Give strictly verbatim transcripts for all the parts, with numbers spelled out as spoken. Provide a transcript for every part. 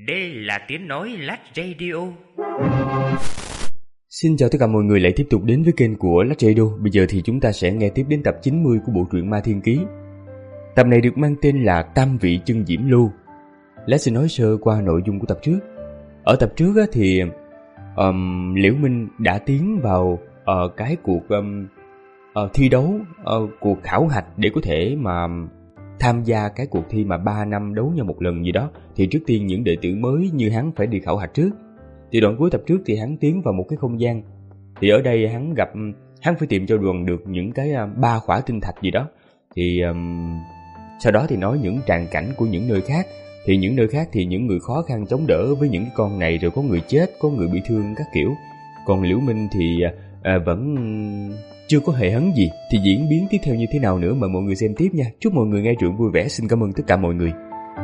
Đây là tiếng nói Lách Radio. Xin chào tất cả mọi người lại tiếp tục đến với kênh của Lách Radio. Bây giờ thì chúng ta sẽ nghe tiếp đến tập chín mươi của bộ truyện Ma Thiên Ký. Tập này được mang tên là Tam Vị Chân Diễm Lô. Lách sẽ nói sơ qua nội dung của tập trước. Ở tập trước á, thì um, Liễu Minh đã tiến vào uh, cái cuộc um, uh, thi đấu, uh, cuộc khảo hạch để có thể mà tham gia cái cuộc thi mà ba năm đấu nhau một lần gì đó. Thì trước tiên những đệ tử mới như hắn phải đi khảo hạch trước. Thì đoạn cuối tập trước thì hắn tiến vào một cái không gian. Thì ở đây hắn gặp, hắn phải tìm cho đoàn được những cái ba khỏa tinh thạch gì đó. Thì um, sau đó thì nói những tràng cảnh của những nơi khác. Thì những nơi khác thì những người khó khăn chống đỡ với những cái con này, rồi có người chết, có người bị thương các kiểu. Còn Liễu Minh thì à, vẫn chưa có hề hấn gì. Thì diễn biến tiếp theo như thế nào nữa mà mọi người xem tiếp nha. Chúc mọi người nghe truyện vui vẻ. Xin cảm ơn tất cả mọi người.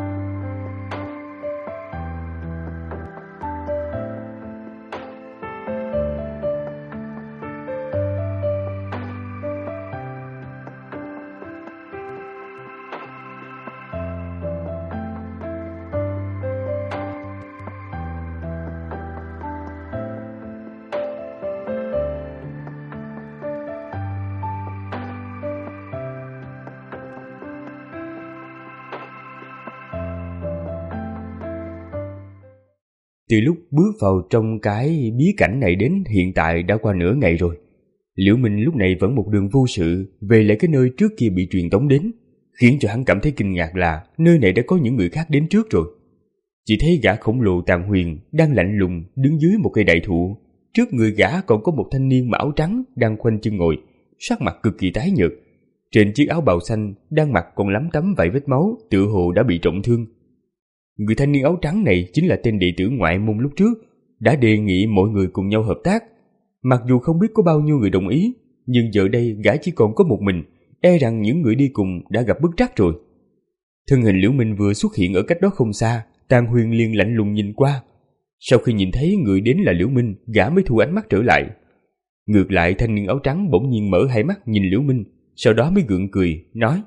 Từ lúc bước vào trong cái bí cảnh này đến hiện tại đã qua nửa ngày rồi. Liễu Minh lúc này vẫn một đường vô sự về lại cái nơi trước kia bị truyền tống đến, khiến cho hắn cảm thấy kinh ngạc là nơi này đã có những người khác đến trước rồi. Chỉ thấy gã khổng lồ Tàn Huyền đang lạnh lùng đứng dưới một cây đại thụ. Trước người gã còn có một thanh niên mặc áo trắng đang khoanh chân ngồi, sắc mặt cực kỳ tái nhợt. Trên chiếc áo bào xanh đang mặc còn lấm tấm vài vết máu, tựa hồ đã bị trọng thương. Người thanh niên áo trắng này chính là tên đệ tử ngoại môn lúc trước, đã đề nghị mọi người cùng nhau hợp tác. Mặc dù không biết có bao nhiêu người đồng ý, nhưng giờ đây gã chỉ còn có một mình, e rằng những người đi cùng đã gặp bất trắc rồi. Thân hình Liễu Minh vừa xuất hiện ở cách đó không xa, Tàn Huyền liền lạnh lùng nhìn qua. Sau khi nhìn thấy người đến là Liễu Minh, gã mới thu ánh mắt trở lại. Ngược lại thanh niên áo trắng bỗng nhiên mở hai mắt nhìn Liễu Minh, sau đó mới gượng cười, nói: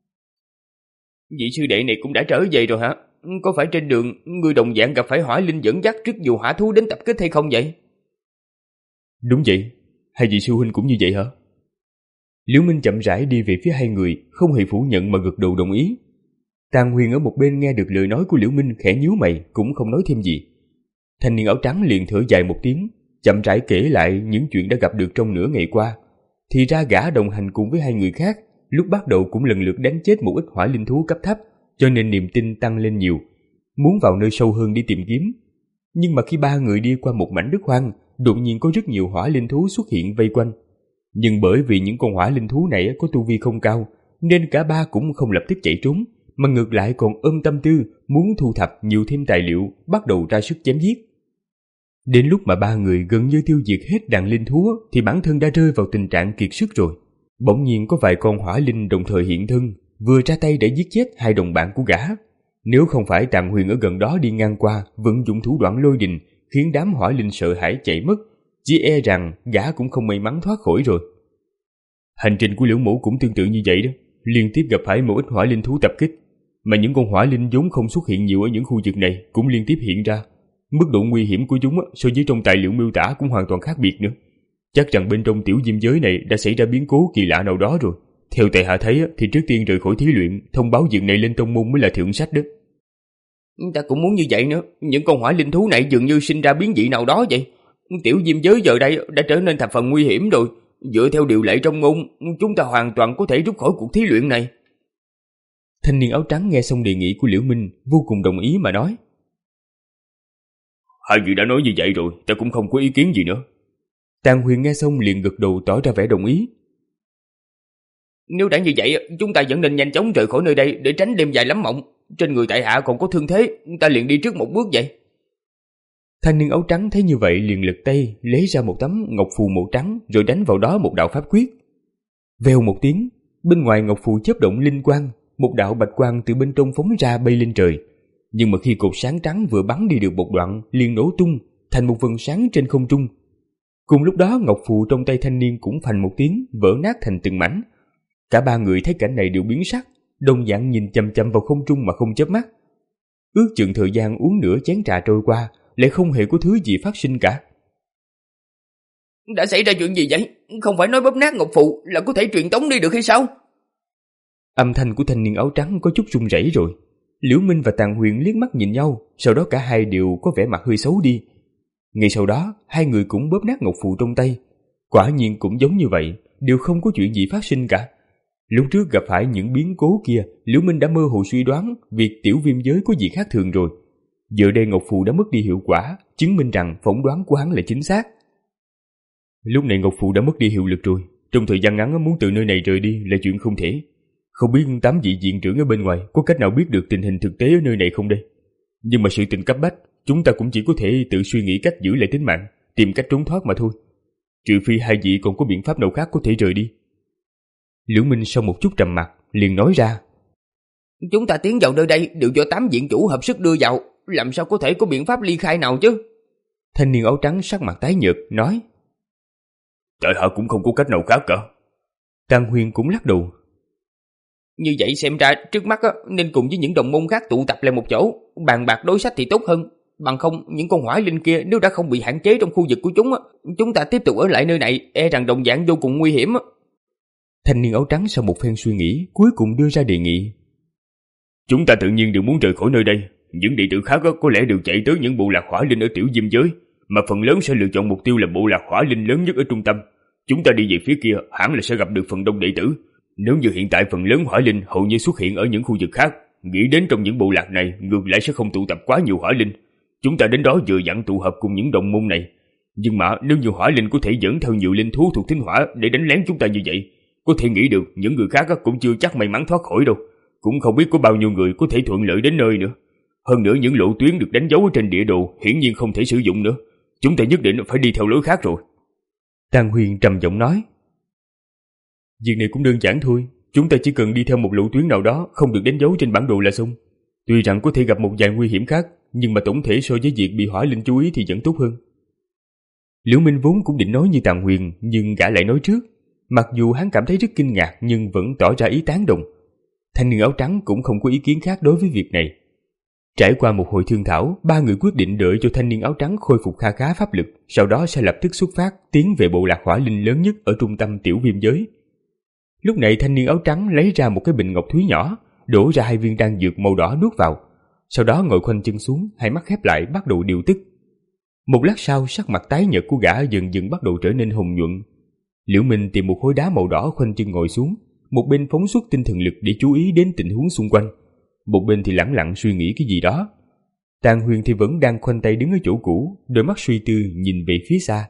"Vị sư đệ này cũng đã trở về rồi hả? Có phải trên đường người đồng dạng gặp phải hỏa linh dẫn dắt rất nhiều hỏa thú đến tập kích hay không vậy?" "Đúng vậy, hai vị sư huynh cũng như vậy hả?" Liễu Minh chậm rãi đi về phía hai người, không hề phủ nhận mà gật đầu đồng ý. Tàn Huyền ở một bên nghe được lời nói của Liễu Minh khẽ nhíu mày, cũng không nói thêm gì. Thanh niên áo trắng liền thở dài một tiếng, chậm rãi kể lại những chuyện đã gặp được trong nửa ngày qua. Thì ra gã đồng hành cùng với hai người khác, lúc bắt đầu cũng lần lượt đánh chết một ít hỏa linh thú cấp thấp, cho nên niềm tin tăng lên nhiều, muốn vào nơi sâu hơn đi tìm kiếm. Nhưng mà khi ba người đi qua một mảnh đất hoang, đột nhiên có rất nhiều hỏa linh thú xuất hiện vây quanh. Nhưng bởi vì những con hỏa linh thú này có tu vi không cao, nên cả ba cũng không lập tức chạy trốn, mà ngược lại còn ôm tâm tư muốn thu thập nhiều thêm tài liệu, bắt đầu ra sức chém giết. Đến lúc mà ba người gần như tiêu diệt hết đàn linh thú thì bản thân đã rơi vào tình trạng kiệt sức rồi. Bỗng nhiên có vài con hỏa linh đồng thời hiện thân, vừa ra tay để giết chết hai đồng bạn của gã. Nếu không phải Tàn Huyền ở gần đó đi ngang qua vận dụng thủ đoạn lôi đình khiến đám hỏa linh sợ hãi chạy mất, chỉ e rằng gã cũng không may mắn thoát khỏi rồi. Hành trình của Liễu Mẫu cũng tương tự như vậy đó, liên tiếp gặp phải một ít hỏa linh thú tập kích, mà những con hỏa linh vốn không xuất hiện nhiều ở những khu vực này cũng liên tiếp hiện ra. Mức độ nguy hiểm của chúng so với trong tài liệu miêu tả cũng hoàn toàn khác biệt nữa. Chắc rằng bên trong tiểu diêm giới này đã xảy ra biến cố kỳ lạ nào đó rồi. Theo tại hạ thấy thì trước tiên rời khỏi thí luyện, thông báo việc này lên tông môn mới là thượng sách đó. Ta cũng muốn như vậy nữa, những con hỏa linh thú này dường như sinh ra biến dị nào đó vậy. Tiểu diêm giới giờ đây đã trở nên thập phần nguy hiểm rồi. Dựa theo điều lệ trong môn, chúng ta hoàn toàn có thể rút khỏi cuộc thí luyện này. Thanh niên áo trắng nghe xong đề nghị của Liễu Minh, vô cùng đồng ý mà nói: "Hai vị đã nói như vậy rồi, ta cũng không có ý kiến gì nữa." Tàn Huyền nghe xong liền gật đầu tỏ ra vẻ đồng ý. "Nếu đã như vậy, chúng ta vẫn nên nhanh chóng rời khỏi nơi đây để tránh đêm dài lắm mộng. Trên người tại hạ còn có thương thế, ta liền đi trước một bước vậy." Thanh niên áo trắng thấy như vậy liền lật tay lấy ra một tấm ngọc phù màu trắng, rồi đánh vào đó một đạo pháp quyết. Vèo một tiếng, bên ngoài ngọc phù chớp động linh quang, một đạo bạch quang từ bên trong phóng ra bay lên trời. Nhưng mà khi cột sáng trắng vừa bắn đi được một đoạn liền nổ tung thành một vầng sáng trên không trung. Cùng lúc đó ngọc phù trong tay thanh niên cũng phành một tiếng vỡ nát thành từng mảnh. Cả ba người thấy cảnh này đều biến sắc, đồng dạng nhìn chằm chằm vào không trung mà không chớp mắt. Ước chừng thời gian uống nửa chén trà trôi qua, lại không hề có thứ gì phát sinh cả. Đã xảy ra chuyện gì vậy? Không phải nói bóp nát ngọc phù là có thể truyền tống đi được hay sao? Âm thanh của thanh niên áo trắng có chút run rẩy rồi. Liễu Minh và Tàng Huyền liếc mắt nhìn nhau, sau đó cả hai đều có vẻ mặt hơi xấu đi. Ngay sau đó, hai người cũng bóp nát ngọc phù trong tay. Quả nhiên cũng giống như vậy, đều không có chuyện gì phát sinh cả. Lúc trước gặp phải những biến cố kia, Liễu Minh đã mơ hồ suy đoán việc tiểu viêm giới có gì khác thường rồi. Giờ đây ngọc phù đã mất đi hiệu quả, chứng minh rằng phỏng đoán của hắn là chính xác. Lúc này ngọc phù đã mất đi hiệu lực rồi, trong thời gian ngắn muốn từ nơi này rời đi là chuyện không thể. Không biết tám vị viện trưởng ở bên ngoài có cách nào biết được tình hình thực tế ở nơi này không đây? Nhưng mà sự tình cấp bách, chúng ta cũng chỉ có thể tự suy nghĩ cách giữ lại tính mạng, tìm cách trốn thoát mà thôi. Trừ phi hai vị còn có biện pháp nào khác có thể rời đi. Liễu Minh sau một chút trầm mặc liền nói ra: Chúng ta tiến vào nơi đây đều do tám viện chủ hợp sức đưa vào, làm sao có thể có biện pháp ly khai nào chứ? Thanh niên áo trắng sắc mặt tái nhợt nói: Tại hạ cũng không có cách nào khác cả. Tàng Huyền cũng lắc đầu: Như vậy xem ra trước mắt á, nên cùng với những đồng môn khác tụ tập lại một chỗ, bàn bạc đối sách thì tốt hơn. Bằng không, những con hỏa linh kia nếu đã không bị hạn chế trong khu vực của chúng á, chúng ta tiếp tục ở lại nơi này, e rằng đồng dạng vô cùng nguy hiểm á. Thanh niên áo trắng sau một phen suy nghĩ, cuối cùng đưa ra đề nghị: Chúng ta tự nhiên đều muốn rời khỏi nơi đây. Những đệ tử khác có lẽ đều chạy tới những bộ lạc hỏa linh ở tiểu diêm giới, mà phần lớn sẽ lựa chọn mục tiêu là bộ lạc hỏa linh lớn nhất ở trung tâm. Chúng ta đi về phía kia hẳn là sẽ gặp được phần đông đệ tử. Nếu như hiện tại phần lớn hỏa linh hầu như xuất hiện ở những khu vực khác, nghĩ đến trong những bộ lạc này ngược lại sẽ không tụ tập quá nhiều hỏa linh. Chúng ta đến đó vừa dặn tụ hợp cùng những đồng môn này. Nhưng mà nếu như hỏa linh có thể dẫn theo nhiều linh thú thuộc thính hỏa để đánh lén chúng ta như vậy, có thể nghĩ được những người khác cũng chưa chắc may mắn thoát khỏi đâu. Cũng không biết có bao nhiêu người có thể thuận lợi đến nơi nữa. Hơn nữa những lộ tuyến được đánh dấu ở trên địa đồ hiển nhiên không thể sử dụng nữa. Chúng ta nhất định phải đi theo lối khác rồi. Tàng Huyền trầm giọng nói: Việc này cũng đơn giản thôi. Chúng ta chỉ cần đi theo một lộ tuyến nào đó không được đánh dấu trên bản đồ là xong. Tuy rằng có thể gặp một vài nguy hiểm khác, nhưng mà tổng thể so với việc bị hỏa linh chú ý thì vẫn tốt hơn. Liễu Minh vốn cũng định nói như Tàng Huyền, nhưng gã lại nói trước. Mặc dù hắn cảm thấy rất kinh ngạc nhưng vẫn tỏ ra ý tán đồng. Thanh niên áo trắng cũng không có ý kiến khác đối với việc này. Trải qua một hồi thương thảo, ba người quyết định đợi cho thanh niên áo trắng khôi phục kha khá pháp lực, sau đó sẽ lập tức xuất phát tiến về bộ lạc hỏa linh lớn nhất ở trung tâm tiểu viêm giới. Lúc này thanh niên áo trắng lấy ra một cái bình ngọc thúy nhỏ, đổ ra hai viên đan dược màu đỏ nuốt vào, sau đó ngồi khoanh chân xuống, hai mắt khép lại bắt đầu điều tức. Một lát sau, sắc mặt tái nhợt của gã dần dần bắt đầu trở nên hồng nhuận. Liễu Minh tìm một khối đá màu đỏ khoanh chân ngồi xuống, một bên phóng xuất tinh thần lực để chú ý đến tình huống xung quanh, một bên thì lẳng lặng suy nghĩ cái gì đó. Tàng Huyền thì vẫn đang khoanh tay đứng ở chỗ cũ, đôi mắt suy tư nhìn về phía xa.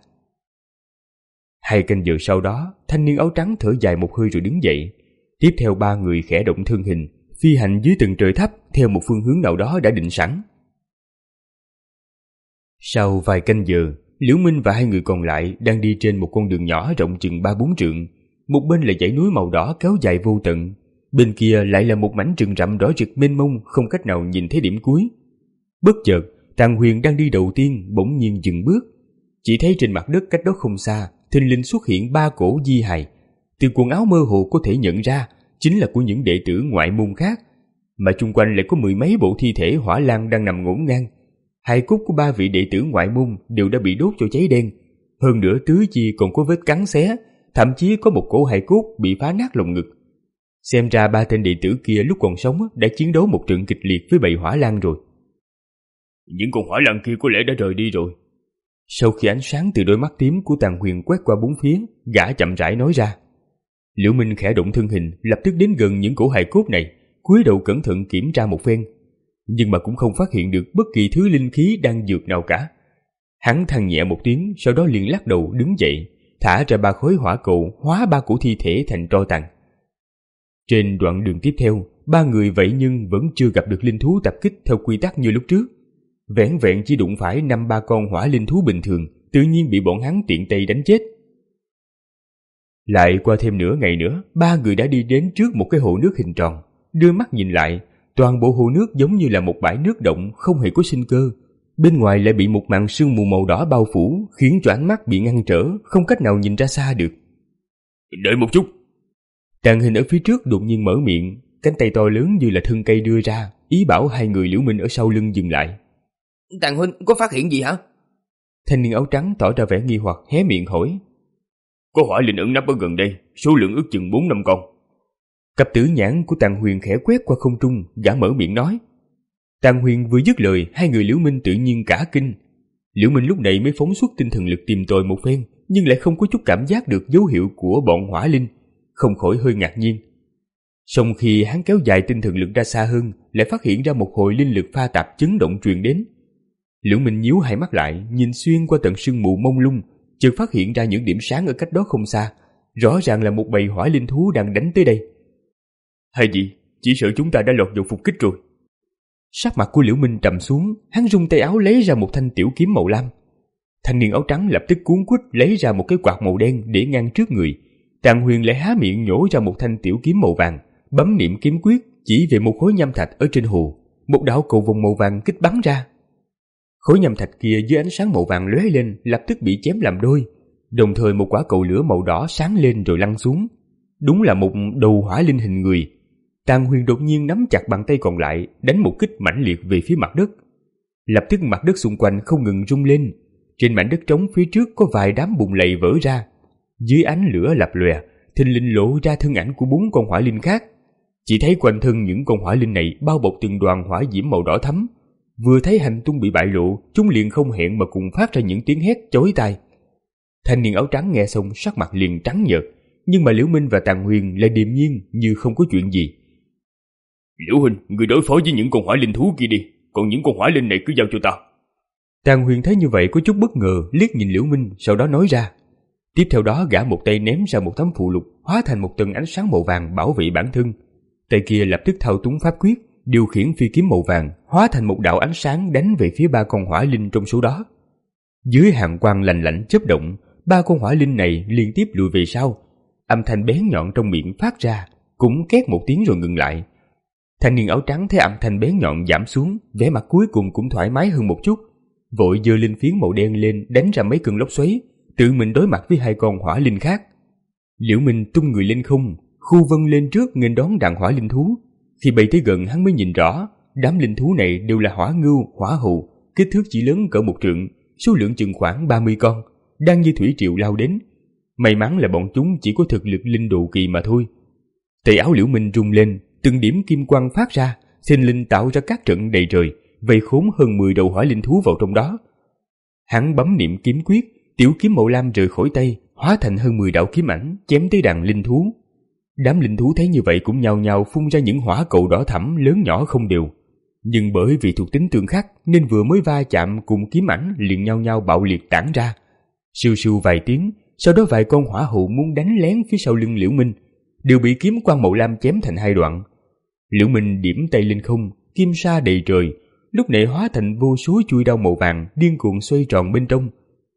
Hai canh giờ sau đó, thanh niên áo trắng thở dài một hơi rồi đứng dậy. Tiếp theo ba người khẽ động thân hình, phi hành dưới tầng trời thấp theo một phương hướng nào đó đã định sẵn. Sau vài canh giờ, Liễu Minh và hai người còn lại đang đi trên một con đường nhỏ rộng chừng ba bốn trượng. Một bên là dãy núi màu đỏ kéo dài vô tận, bên kia lại là một mảnh rừng rậm đỏ rực mênh mông không cách nào nhìn thấy điểm cuối. Bất chợt, Tàng Huyền đang đi đầu tiên bỗng nhiên dừng bước. Chỉ thấy trên mặt đất cách đó không xa, thình lình xuất hiện ba cổ di hài. Từ quần áo mơ hồ có thể nhận ra chính là của những đệ tử ngoại môn khác, mà chung quanh lại có mười mấy bộ thi thể hỏa lan đang nằm ngổn ngang. Hài cốt của ba vị đệ tử ngoại môn đều đã bị đốt cho cháy đen, hơn nữa tứ chi còn có vết cắn xé, thậm chí có một cổ hài cốt bị phá nát lồng ngực. Xem ra ba tên đệ tử kia lúc còn sống đã chiến đấu một trận kịch liệt với bầy hỏa lan rồi. Những con hỏa lan kia có lẽ đã rời đi rồi. Sau khi ánh sáng từ đôi mắt tím của Tàng Huyền quét qua bốn phía, gã chậm rãi nói ra. Liễu Minh khẽ động thân hình, lập tức đến gần những cổ hài cốt này, cúi đầu cẩn thận kiểm tra một phen, nhưng mà cũng không phát hiện được bất kỳ thứ linh khí đang dược nào cả. Hắn than nhẹ một tiếng, sau đó liền lắc đầu đứng dậy, thả ra ba khối hỏa cầu hóa ba cổ thi thể thành tro tàn. Trên đoạn đường tiếp theo, ba người vậy nhưng vẫn chưa gặp được linh thú tập kích theo quy tắc như lúc trước. Vẻn vẹn chỉ đụng phải năm ba con hỏa linh thú bình thường, tự nhiên bị bọn hắn tiện tay đánh chết. Lại qua thêm nửa ngày nữa, ba người đã đi đến trước một cái hồ nước hình tròn. Đưa mắt nhìn lại, toàn bộ hồ nước giống như là một bãi nước động không hề có sinh cơ. Bên ngoài lại bị một màn sương mù màu đỏ bao phủ, khiến cho ánh mắt bị ngăn trở, không cách nào nhìn ra xa được. Đợi một chút. Tàng Hình ở phía trước đột nhiên mở miệng, cánh tay to lớn như là thân cây đưa ra, ý bảo hai người Liễu Minh ở sau lưng dừng lại. Tàng huynh có phát hiện gì hả? Thanh niên áo trắng tỏ ra vẻ nghi hoặc hé miệng hỏi. Có hỏa linh ẩn nấp ở gần đây, số lượng ước chừng bốn năm con. Cặp tử nhãn của Tàng Huyền khẽ quét qua không trung, gã mở miệng nói. Tàng Huyền vừa dứt lời, hai người Liễu Minh tự nhiên cả kinh. Liễu Minh lúc này mới phóng xuất tinh thần lực tìm tòi một phen, nhưng lại không có chút cảm giác được dấu hiệu của bọn hỏa linh, không khỏi hơi ngạc nhiên. Song khi hắn kéo dài tinh thần lực ra xa hơn, lại phát hiện ra một hồi linh lực pha tạp chấn động truyền đến. Liễu Minh nhíu hai mắt lại, nhìn xuyên qua tầng sương mù mông lung, chợt phát hiện ra những điểm sáng ở cách đó không xa, rõ ràng là một bầy hỏa linh thú đang đánh tới đây. Hay gì, chỉ sợ chúng ta đã lọt vào phục kích rồi. Sắc mặt của Liễu Minh trầm xuống, hắn rung tay áo lấy ra một thanh tiểu kiếm màu lam. Thanh niên áo trắng lập tức cuống quýt lấy ra một cái quạt màu đen để ngăn trước người. Tàng Huyền lại há miệng nhổ ra một thanh tiểu kiếm màu vàng, bấm niệm kiếm quyết chỉ về một khối nham thạch ở trên hồ. Một đạo cầu vồng màu vàng kích bắn ra. Khối nham thạch kia dưới ánh sáng màu vàng lóe lên, lập tức bị chém làm đôi. Đồng thời một quả cầu lửa màu đỏ sáng lên rồi lăn xuống. Đúng là một đầu hỏa linh hình người. Tàng Huyền đột nhiên nắm chặt bàn tay còn lại, đánh một kích mãnh liệt về phía mặt đất. Lập tức mặt đất xung quanh không ngừng rung lên. Trên mảnh đất trống phía trước có vài đám bùn lầy vỡ ra. Dưới ánh lửa lập lòe, thình lình lộ ra thân ảnh của bốn con hỏa linh khác. Chỉ thấy quanh thân những con hỏa linh này bao bọc từng đoàn hỏa diễm màu đỏ thắm. Vừa thấy hành tung bị bại lộ, chúng liền không hẹn mà cùng phát ra những tiếng hét chói tai. Thanh niên áo trắng nghe xong sắc mặt liền trắng nhợt, nhưng mà Liễu Minh và Tàng Huyền lại điềm nhiên như không có chuyện gì. Liễu huynh, người đối phó với những con hỏa linh thú kia đi, còn những con hỏa linh này cứ giao cho ta. Tàng Huyền thấy như vậy có chút bất ngờ, liếc nhìn Liễu Minh, sau đó nói ra. Tiếp theo đó gã một tay ném ra một tấm phụ lục, hóa thành một tầng ánh sáng màu vàng bảo vệ bản thân. Tay kia lập tức thao túng pháp quyết, điều khiển phi kiếm màu vàng, hóa thành một đạo ánh sáng đánh về phía ba con hỏa linh trong số đó. Dưới hàng quang lạnh lạnh chớp động, ba con hỏa linh này liên tiếp lùi về sau. Âm thanh bén nhọn trong miệng phát ra, cũng két một tiếng rồi ngừng lại. Thanh niên áo trắng thấy âm thanh bén nhọn giảm xuống, vẻ mặt cuối cùng cũng thoải mái hơn một chút, vội giơ linh phiến màu đen lên đánh ra mấy cơn lốc xoáy, tự mình đối mặt với hai con hỏa linh khác. Liễu Minh tung người lên không, khu vân lên trước nghênh đón đàn hỏa linh thú. Khi bay tới gần hắn mới nhìn rõ, đám linh thú này đều là hỏa ngưu, hỏa hù, kích thước chỉ lớn cỡ một trượng, số lượng chừng khoảng ba mươi con, đang như thủy triều lao đến. May mắn là bọn chúng chỉ có thực lực linh độ kỳ mà thôi. Tay áo Liễu Minh rung lên, từng điểm kim quang phát ra, sinh linh tạo ra các trận đầy trời, vây khốn hơn mười đầu hỏa linh thú vào trong đó. Hắn bấm niệm kiếm quyết, tiểu kiếm màu lam rời khỏi tay, hóa thành hơn mười đạo kiếm ảnh chém tới đàn linh thú. Đám linh thú thấy như vậy cũng nhao nhao phun ra những hỏa cầu đỏ thẫm lớn nhỏ không đều. Nhưng bởi vì thuộc tính tương khắc nên vừa mới va chạm cùng kiếm ảnh liền nhao nhao bạo liệt tản ra. Sưu sưu vài tiếng, sau đó vài con hỏa hụ muốn đánh lén phía sau lưng Liễu Minh, đều bị kiếm quang màu lam chém thành hai đoạn. Liễu Minh điểm tay lên không, kim sa đầy trời, lúc này hóa thành vô số chuôi đao màu vàng điên cuồng xoay tròn bên trong.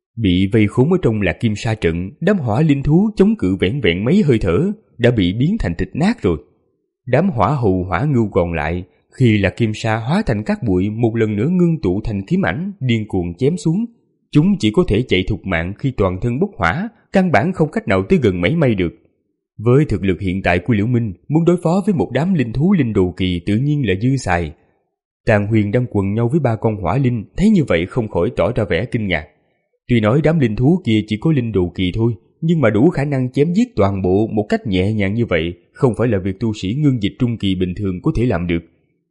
Bị vây khốn ở trong là kim sa trận, đám hỏa linh thú chống cự vẹn vẹn mấy hơi thở đã bị biến thành thịt nát rồi. Đám hỏa hù hỏa ngưu còn lại, khi là kim sa hóa thành các bụi một lần nữa ngưng tụ thành kiếm ảnh điên cuồng chém xuống. Chúng chỉ có thể chạy thục mạng khi toàn thân bốc hỏa, căn bản không cách nào tới gần mảy may được. Với thực lực hiện tại của Liễu Minh, muốn đối phó với một đám linh thú linh đồ kỳ tự nhiên là dư xài. Tàng Huyền đang quần nhau với ba con hỏa linh, thấy như vậy không khỏi tỏ ra vẻ kinh ngạc. Tuy nói đám linh thú kia chỉ có linh đồ kỳ thôi, nhưng mà đủ khả năng chém giết toàn bộ một cách nhẹ nhàng như vậy, không phải là việc tu sĩ ngưng dịch trung kỳ bình thường có thể làm được.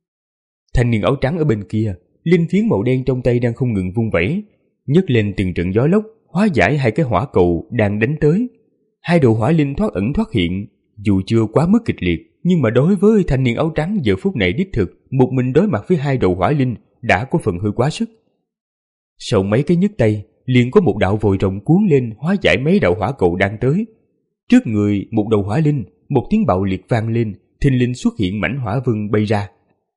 Thanh niên áo trắng ở bên kia, linh phiến màu đen trong tay đang không ngừng vung vẩy, nhấc lên từng trận gió lốc, hóa giải hai cái hỏa cầu đang đánh tới. Hai đầu hỏa linh thoát ẩn thoát hiện, dù chưa quá mức kịch liệt, nhưng mà đối với thanh niên áo trắng giờ phút này đích thực, một mình đối mặt với hai đầu hỏa linh đã có phần hơi quá sức. Sau mấy cái nhấc tay, liền có một đạo vòi rồng cuốn lên hóa giải mấy đạo hỏa cầu đang tới. Trước người một đầu hỏa linh, một tiếng bạo liệt vang lên, thình lình xuất hiện mảnh hỏa vân bay ra.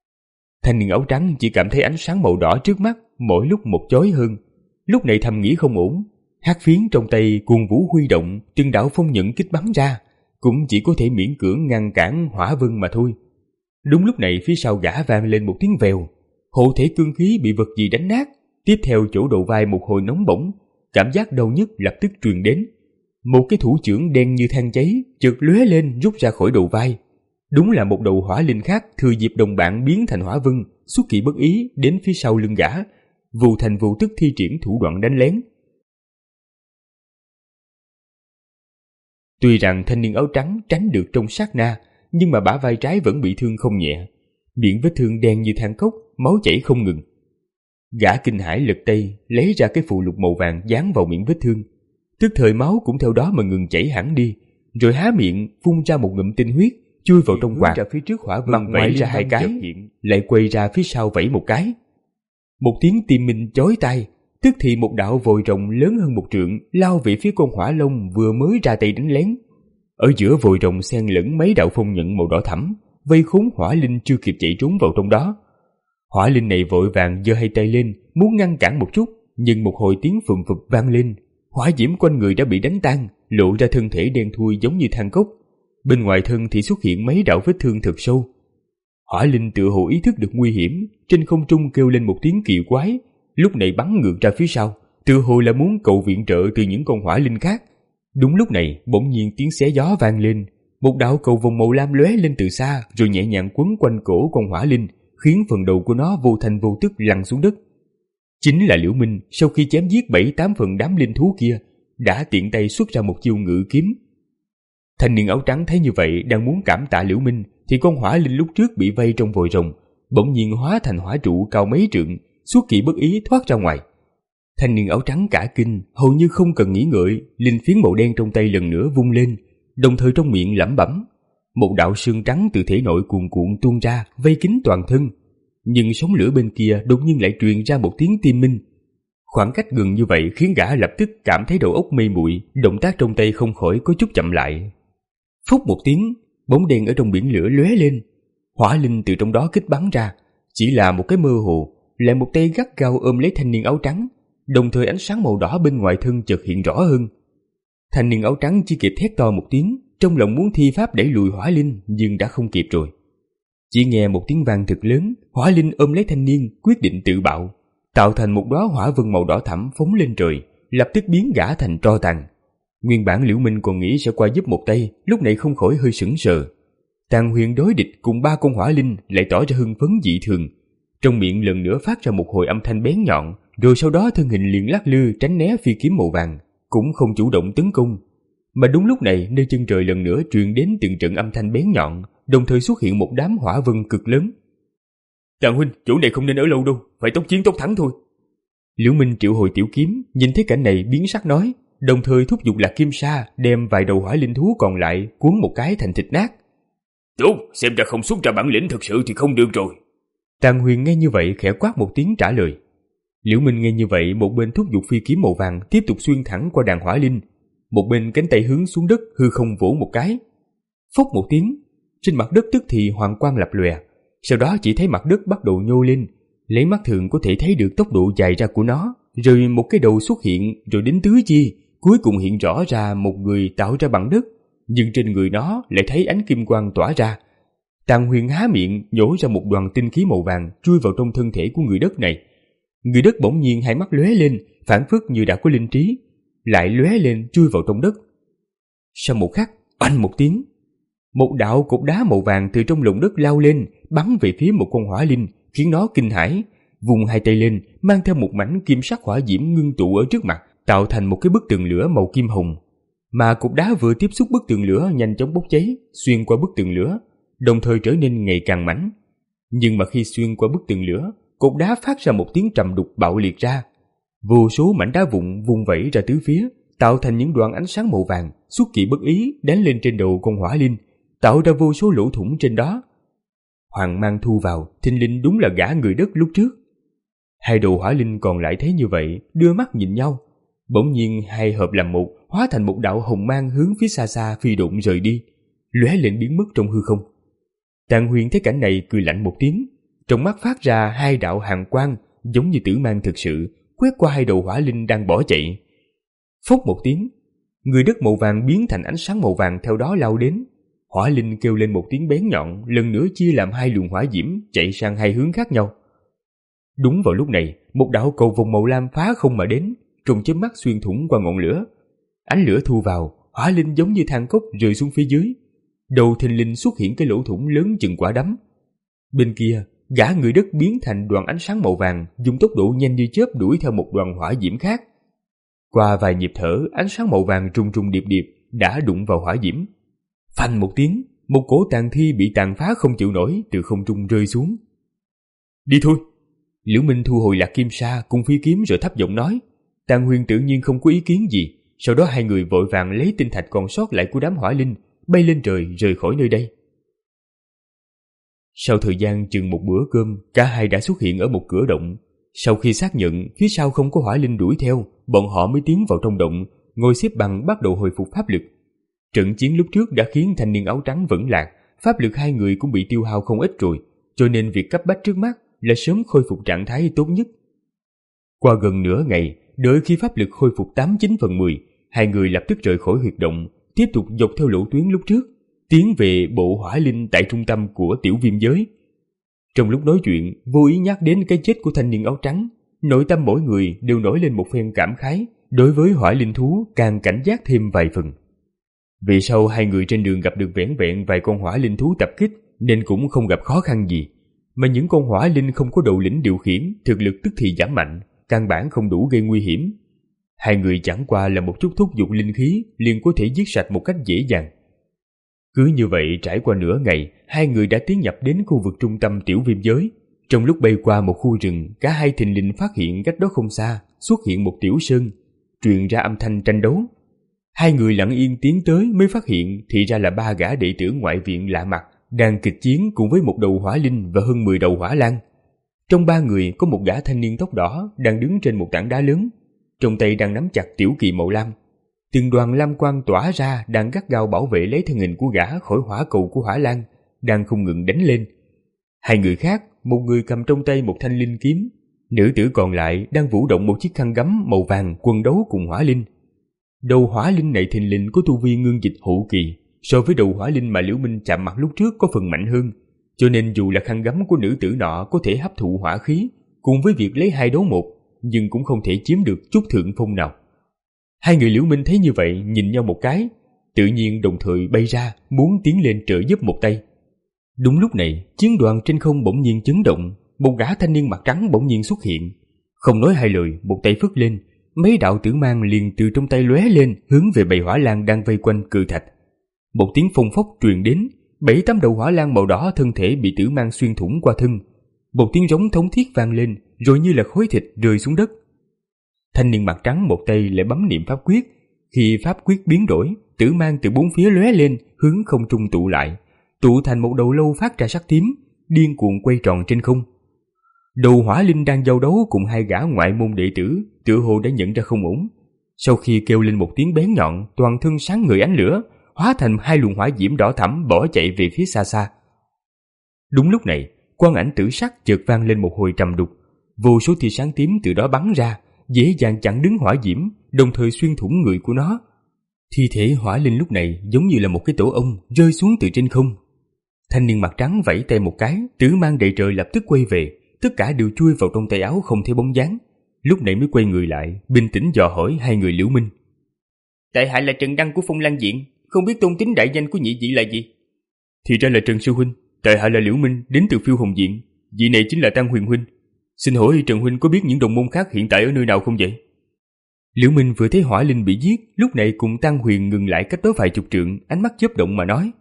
Thanh niên áo trắng chỉ cảm thấy ánh sáng màu đỏ trước mắt, mỗi lúc một chói hơn. Lúc này thầm nghĩ không ổn, hắc phiến trong tay cuồng vũ huy động, từng đạo phong nhận kích bắn ra, cũng chỉ có thể miễn cưỡng ngăn cản hỏa vân mà thôi. Đúng lúc này phía sau gã vang lên một tiếng vèo, hộ thể cương khí bị vật gì đánh nát. Tiếp theo chỗ đầu vai một hồi nóng bỏng, cảm giác đau nhức lập tức truyền đến. Một cái thủ chưởng đen như than cháy chợt lóe lên rút ra khỏi đầu vai. Đúng là một đầu hỏa linh khác thừa dịp đồng bạn biến thành hỏa vân, xuất kỳ bất ý đến phía sau lưng gã, vô thành vô tức thi triển thủ đoạn đánh lén. Tuy rằng thanh niên áo trắng tránh được trong sát na, nhưng mà bả vai trái vẫn bị thương không nhẹ, miệng vết thương đen như than cốc, máu chảy không ngừng. Gã kinh hãi lật tay lấy ra cái phù lục màu vàng dán vào miệng vết thương, tức thời máu cũng theo đó mà ngừng chảy hẳn đi, rồi há miệng phun ra một ngụm tinh huyết, chui vào trong quạt. Ra phía trước hỏa vân vẫy ra hai cái, lại quay ra phía sau vẫy một cái. Một tiếng tim minh chói tai, tức thì một đạo vòi rồng lớn hơn một trượng lao về phía con hỏa long vừa mới ra tay đánh lén. Ở giữa vòi rồng xen lẫn mấy đạo phong nhận màu đỏ thẫm, vây khốn hỏa linh chưa kịp chạy trốn vào trong đó. Hỏa linh này vội vàng giơ hai tay lên muốn ngăn cản một chút, nhưng một hồi tiếng phừng phực vang lên, hỏa diễm quanh người đã bị đánh tan, lộ ra thân thể đen thui giống như than cốc. Bên ngoài thân thì xuất hiện mấy đạo vết thương thật sâu. Hỏa linh tựa hồ ý thức được nguy hiểm, trên không trung kêu lên một tiếng kỳ quái, lúc này bắn ngược ra phía sau, tựa hồ là muốn cầu viện trợ từ những con hỏa linh khác. Đúng lúc này, bỗng nhiên tiếng xé gió vang lên, một đạo cầu vồng màu lam lóe lên từ xa, rồi nhẹ nhàng quấn quanh cổ con hỏa linh, khiến phần đầu của nó vô thành vô tức lăn xuống đất. Chính là Liễu Minh sau khi chém giết bảy tám phần đám linh thú kia, đã tiện tay xuất ra một chiêu ngự kiếm. Thanh niên áo trắng thấy như vậy, đang muốn cảm tạ Liễu Minh, thì con hỏa linh lúc trước bị vây trong vòi rồng bỗng nhiên hóa thành hỏa trụ cao mấy trượng, xuất kỳ bất ý thoát ra ngoài. Thanh niên áo trắng cả kinh, hầu như không cần nghĩ ngợi, linh phiến màu đen trong tay lần nữa vung lên, đồng thời trong miệng lẩm bẩm. Một đạo sương trắng từ thể nội cuồn cuộn tuôn ra, vây kín toàn thân. Nhưng sóng lửa bên kia đột nhiên lại truyền ra một tiếng tim minh. Khoảng cách gần như vậy khiến gã lập tức cảm thấy đầu óc mê muội, động tác trong tay không khỏi có chút chậm lại. Phút một tiếng, bóng đen ở trong biển lửa lóe lên, hỏa linh từ trong đó kích bắn ra, chỉ là một cái mơ hồ, lại một tay gắt gao ôm lấy thanh niên áo trắng, đồng thời ánh sáng màu đỏ bên ngoài thân chợt hiện rõ hơn. Thanh niên áo trắng chỉ kịp thét to một tiếng, trong lòng muốn thi pháp đẩy lùi hỏa linh, nhưng đã không kịp rồi. Chỉ nghe một tiếng vang thật lớn, hỏa linh ôm lấy thanh niên, quyết định tự bạo, tạo thành một đóa hỏa vân màu đỏ thẫm phóng lên trời, lập tức biến gã thành tro tàn. Nguyên bản Liễu Minh còn nghĩ sẽ qua giúp một tay, lúc này không khỏi hơi sững sờ. Tàn Huyền đối địch cùng ba con hỏa linh lại tỏ ra hưng phấn dị thường, trong miệng lần nữa phát ra một hồi âm thanh bén nhọn, rồi sau đó thân hình liền lắc lư tránh né phi kiếm màu vàng, cũng không chủ động tấn công. Mà đúng lúc này, nơi chân trời lần nữa truyền đến từng trận âm thanh bén nhọn, đồng thời xuất hiện một đám hỏa vân cực lớn. Tàng huynh, chỗ này không nên ở lâu đâu, phải tốc chiến tốc thắng thôi. Liễu Minh triệu hồi tiểu kiếm, nhìn thấy cảnh này biến sắc nói, đồng thời thúc giục Lạc Kim Sa đem vài đầu hỏa linh thú còn lại cuốn một cái thành thịt nát. Tốt, xem ra không xuất ra bản lĩnh thực sự thì không được rồi. Tàng Huyền nghe như vậy khẽ quát một tiếng trả lời. Liễu Minh nghe như vậy, một bên thúc giục phi kiếm màu vàng tiếp tục xuyên thẳng qua đàn hỏa linh, một bên cánh tay hướng xuống đất hư không vỗ một cái. Phốc một tiếng, trên mặt đất tức thì hoàng quang lập lòe, sau đó chỉ thấy mặt đất bắt đầu nhô lên, lấy mắt thường có thể thấy được tốc độ dài ra của nó, rồi một cái đầu xuất hiện, rồi đến tứ chi, cuối cùng hiện rõ ra một người tạo ra bằng đất, nhưng trên người nó lại thấy ánh kim quang tỏa ra. Tàng Huyền há miệng nhổ ra một đoàn tinh khí màu vàng chui vào trong thân thể của người đất này. Người đất bỗng nhiên hai mắt lóe lên, phảng phất như đã có linh trí, lại lóe lên chui vào trong đất. Sau một khắc, oanh một tiếng, một đạo cục đá màu vàng từ trong lòng đất lao lên, bắn về phía một con hỏa linh, khiến nó kinh hãi, vùng hai tay lên, mang theo một mảnh kim sắc hỏa diễm ngưng tụ ở trước mặt, tạo thành một cái bức tường lửa màu kim hồng. Mà cục đá vừa tiếp xúc bức tường lửa nhanh chóng bốc cháy, xuyên qua bức tường lửa, đồng thời trở nên ngày càng mãnh. Nhưng mà khi xuyên qua bức tường lửa, cục đá phát ra một tiếng trầm đục bạo liệt ra. Vô số mảnh đá vụn vung vẩy ra tứ phía, tạo thành những đoạn ánh sáng màu vàng, xuất kỳ bất ý đánh lên trên đầu con hỏa linh, tạo ra vô số lỗ thủng trên đó. Hoàng mang thu vào, thình lình đúng là gã người đất lúc trước. Hai đầu hỏa linh còn lại thấy như vậy, đưa mắt nhìn nhau, bỗng nhiên hai hợp làm một, hóa thành một đạo hồng mang hướng phía xa xa phi độn rời đi, lóe lên biến mất trong hư không. Tàng Huyền thấy cảnh này cười lạnh một tiếng, trong mắt phát ra hai đạo hàn quang giống như tử mang thực sự, quét qua hai đầu hỏa linh đang bỏ chạy. Phốc một tiếng, người đất màu vàng biến thành ánh sáng màu vàng theo đó lao đến. Hỏa linh kêu lên một tiếng bén nhọn, lần nữa chia làm hai luồng hỏa diễm chạy sang hai hướng khác nhau. Đúng vào lúc này, một đạo cầu vồng màu lam phá không mà đến, trùng chớp mắt xuyên thủng qua ngọn lửa. Ánh lửa thu vào, hỏa linh giống như than cốc rơi xuống phía dưới. đầu thình lình xuất hiện cái lỗ thủng lớn chừng quả đấm. Bên kia, gã người đất biến thành đoàn ánh sáng màu vàng, dùng tốc độ nhanh như chớp đuổi theo một đoàn hỏa diễm khác. Qua vài nhịp thở, ánh sáng màu vàng trùng trùng điệp điệp đã đụng vào hỏa diễm. Phanh một tiếng, một cỗ tàn thi bị tàn phá không chịu nổi từ không trung rơi xuống. Đi thôi. Liễu Minh thu hồi lạc kim sa cùng phi kiếm rồi thấp giọng nói. Tàn Huyền tự nhiên không có ý kiến gì. Sau đó hai người vội vàng lấy tinh thạch còn sót lại của đám hỏa linh, bay lên trời rời khỏi nơi đây. Sau thời gian chừng một bữa cơm, cả hai đã xuất hiện ở một cửa động. Sau khi xác nhận phía sau không có hỏa linh đuổi theo, bọn họ mới tiến vào trong động, ngồi xếp bằng bắt đầu hồi phục pháp lực. Trận chiến lúc trước đã khiến thanh niên áo trắng vẫn lạc, pháp lực hai người cũng bị tiêu hao không ít rồi, cho nên việc cấp bách trước mắt là sớm khôi phục trạng thái tốt nhất. Qua gần nửa ngày, đợi khi pháp lực khôi phục tám chín phần mười, hai người lập tức rời khỏi huyệt động, tiếp tục dọc theo lộ tuyến lúc trước, tiến về bộ hỏa linh tại trung tâm của tiểu viêm giới. Trong lúc nói chuyện, vô ý nhắc đến cái chết của thanh niên áo trắng, nội tâm mỗi người đều nổi lên một phen cảm khái, đối với hỏa linh thú càng cảnh giác thêm vài phần. Vì sau hai người trên đường gặp được vẻn vẹn vài con hỏa linh thú tập kích nên cũng không gặp khó khăn gì, mà những con hỏa linh không có đầu lĩnh điều khiển, thực lực tức thì giảm mạnh, căn bản không đủ gây nguy hiểm. Hai người chẳng qua là một chút thúc giục linh khí liền có thể giết sạch một cách dễ dàng. Cứ như vậy trải qua nửa ngày, hai người đã tiến nhập đến khu vực trung tâm tiểu viêm giới. Trong lúc bay qua một khu rừng, cả hai thình lình phát hiện cách đó không xa xuất hiện một tiểu sơn, truyền ra âm thanh tranh đấu. Hai người lặng yên tiến tới mới phát hiện thì ra là ba gã đệ tử ngoại viện lạ mặt đang kịch chiến cùng với một đầu hỏa linh và hơn mười đầu hỏa lang. Trong ba người có một gã thanh niên tóc đỏ đang đứng trên một tảng đá lớn, trong tay đang nắm chặt tiểu kỳ màu lam. Từng đoàn lam quang tỏa ra đang gắt gao bảo vệ lấy thân hình của gã khỏi hỏa cầu của hỏa lang đang không ngừng đánh lên. Hai người khác, một người cầm trong tay một thanh linh kiếm, nữ tử còn lại đang vũ động một chiếc khăn gấm màu vàng quân đấu cùng hỏa linh. Đầu hỏa linh này thình lình có tu vi ngưng dịch hậu kỳ, so với đầu hỏa linh mà Liễu Minh chạm mặt lúc trước có phần mạnh hơn, cho nên dù là khăn gấm của nữ tử nọ có thể hấp thụ hỏa khí, cùng với việc lấy hai đấu một, nhưng cũng không thể chiếm được chút thượng phong nào. Hai người Liễu Minh thấy như vậy nhìn nhau một cái, tự nhiên đồng thời bay ra muốn tiến lên trợ giúp một tay. Đúng lúc này, chiến đoàn trên không bỗng nhiên chấn động, một gã thanh niên mặt trắng bỗng nhiên xuất hiện. Không nói hai lời, một tay phất lên, mấy đạo tử mang liền từ trong tay lóe lên hướng về bầy hỏa lang đang vây quanh cự thạch. Một tiếng phong phốc truyền đến, bảy tám đầu hỏa lang màu đỏ thân thể bị tử mang xuyên thủng qua thân. Một tiếng rống thống thiết vang lên, rồi như là khối thịt rơi xuống đất. Thanh niên mặt trắng một tay lại bấm niệm pháp quyết, khi pháp quyết biến đổi, tử mang từ bốn phía lóe lên hướng không trung tụ lại, tụ thành một đầu lâu phát ra sắc tím, điên cuồng quay tròn trên không. Đầu hỏa linh đang giao đấu cùng hai gã ngoại môn đệ tử, tựa hồ đã nhận ra không ổn. Sau khi kêu lên một tiếng bén nhọn, toàn thân sáng ngời ánh lửa, hóa thành hai luồng hỏa diễm đỏ thẫm bỏ chạy về phía xa xa. Đúng lúc này, quang ảnh tử sắc chợt vang lên một hồi trầm đục, vô số tia sáng tím từ đó bắn ra, dễ dàng chặn đứng hỏa diễm, đồng thời xuyên thủng người của nó. Thi thể hỏa linh lúc này giống như là một cái tổ ong rơi xuống từ trên không. Thanh niên mặt trắng vẫy tay một cái, tử mang đầy trời lập tức quay về, tất cả đều chui vào trong tay áo không thấy bóng dáng. Lúc này mới quay người lại, bình tĩnh dò hỏi hai người Liễu Minh. Tại hạ là Trần Đăng của Phong Lan Diện, không biết tôn tính đại danh của nhị vị là gì? Thì ra là Trần Sư Huynh, tại hạ là Liễu Minh, đến từ Phiêu Hồng Diện, vị này chính là Tăng Huyền Huynh. Xin hỏi Trần Huynh có biết những đồng môn khác hiện tại ở nơi nào không vậy? Liễu Minh vừa thấy hỏa linh bị giết, lúc này cùng Tăng Huyền ngừng lại cách đó vài chục trượng, ánh mắt chớp động mà nói.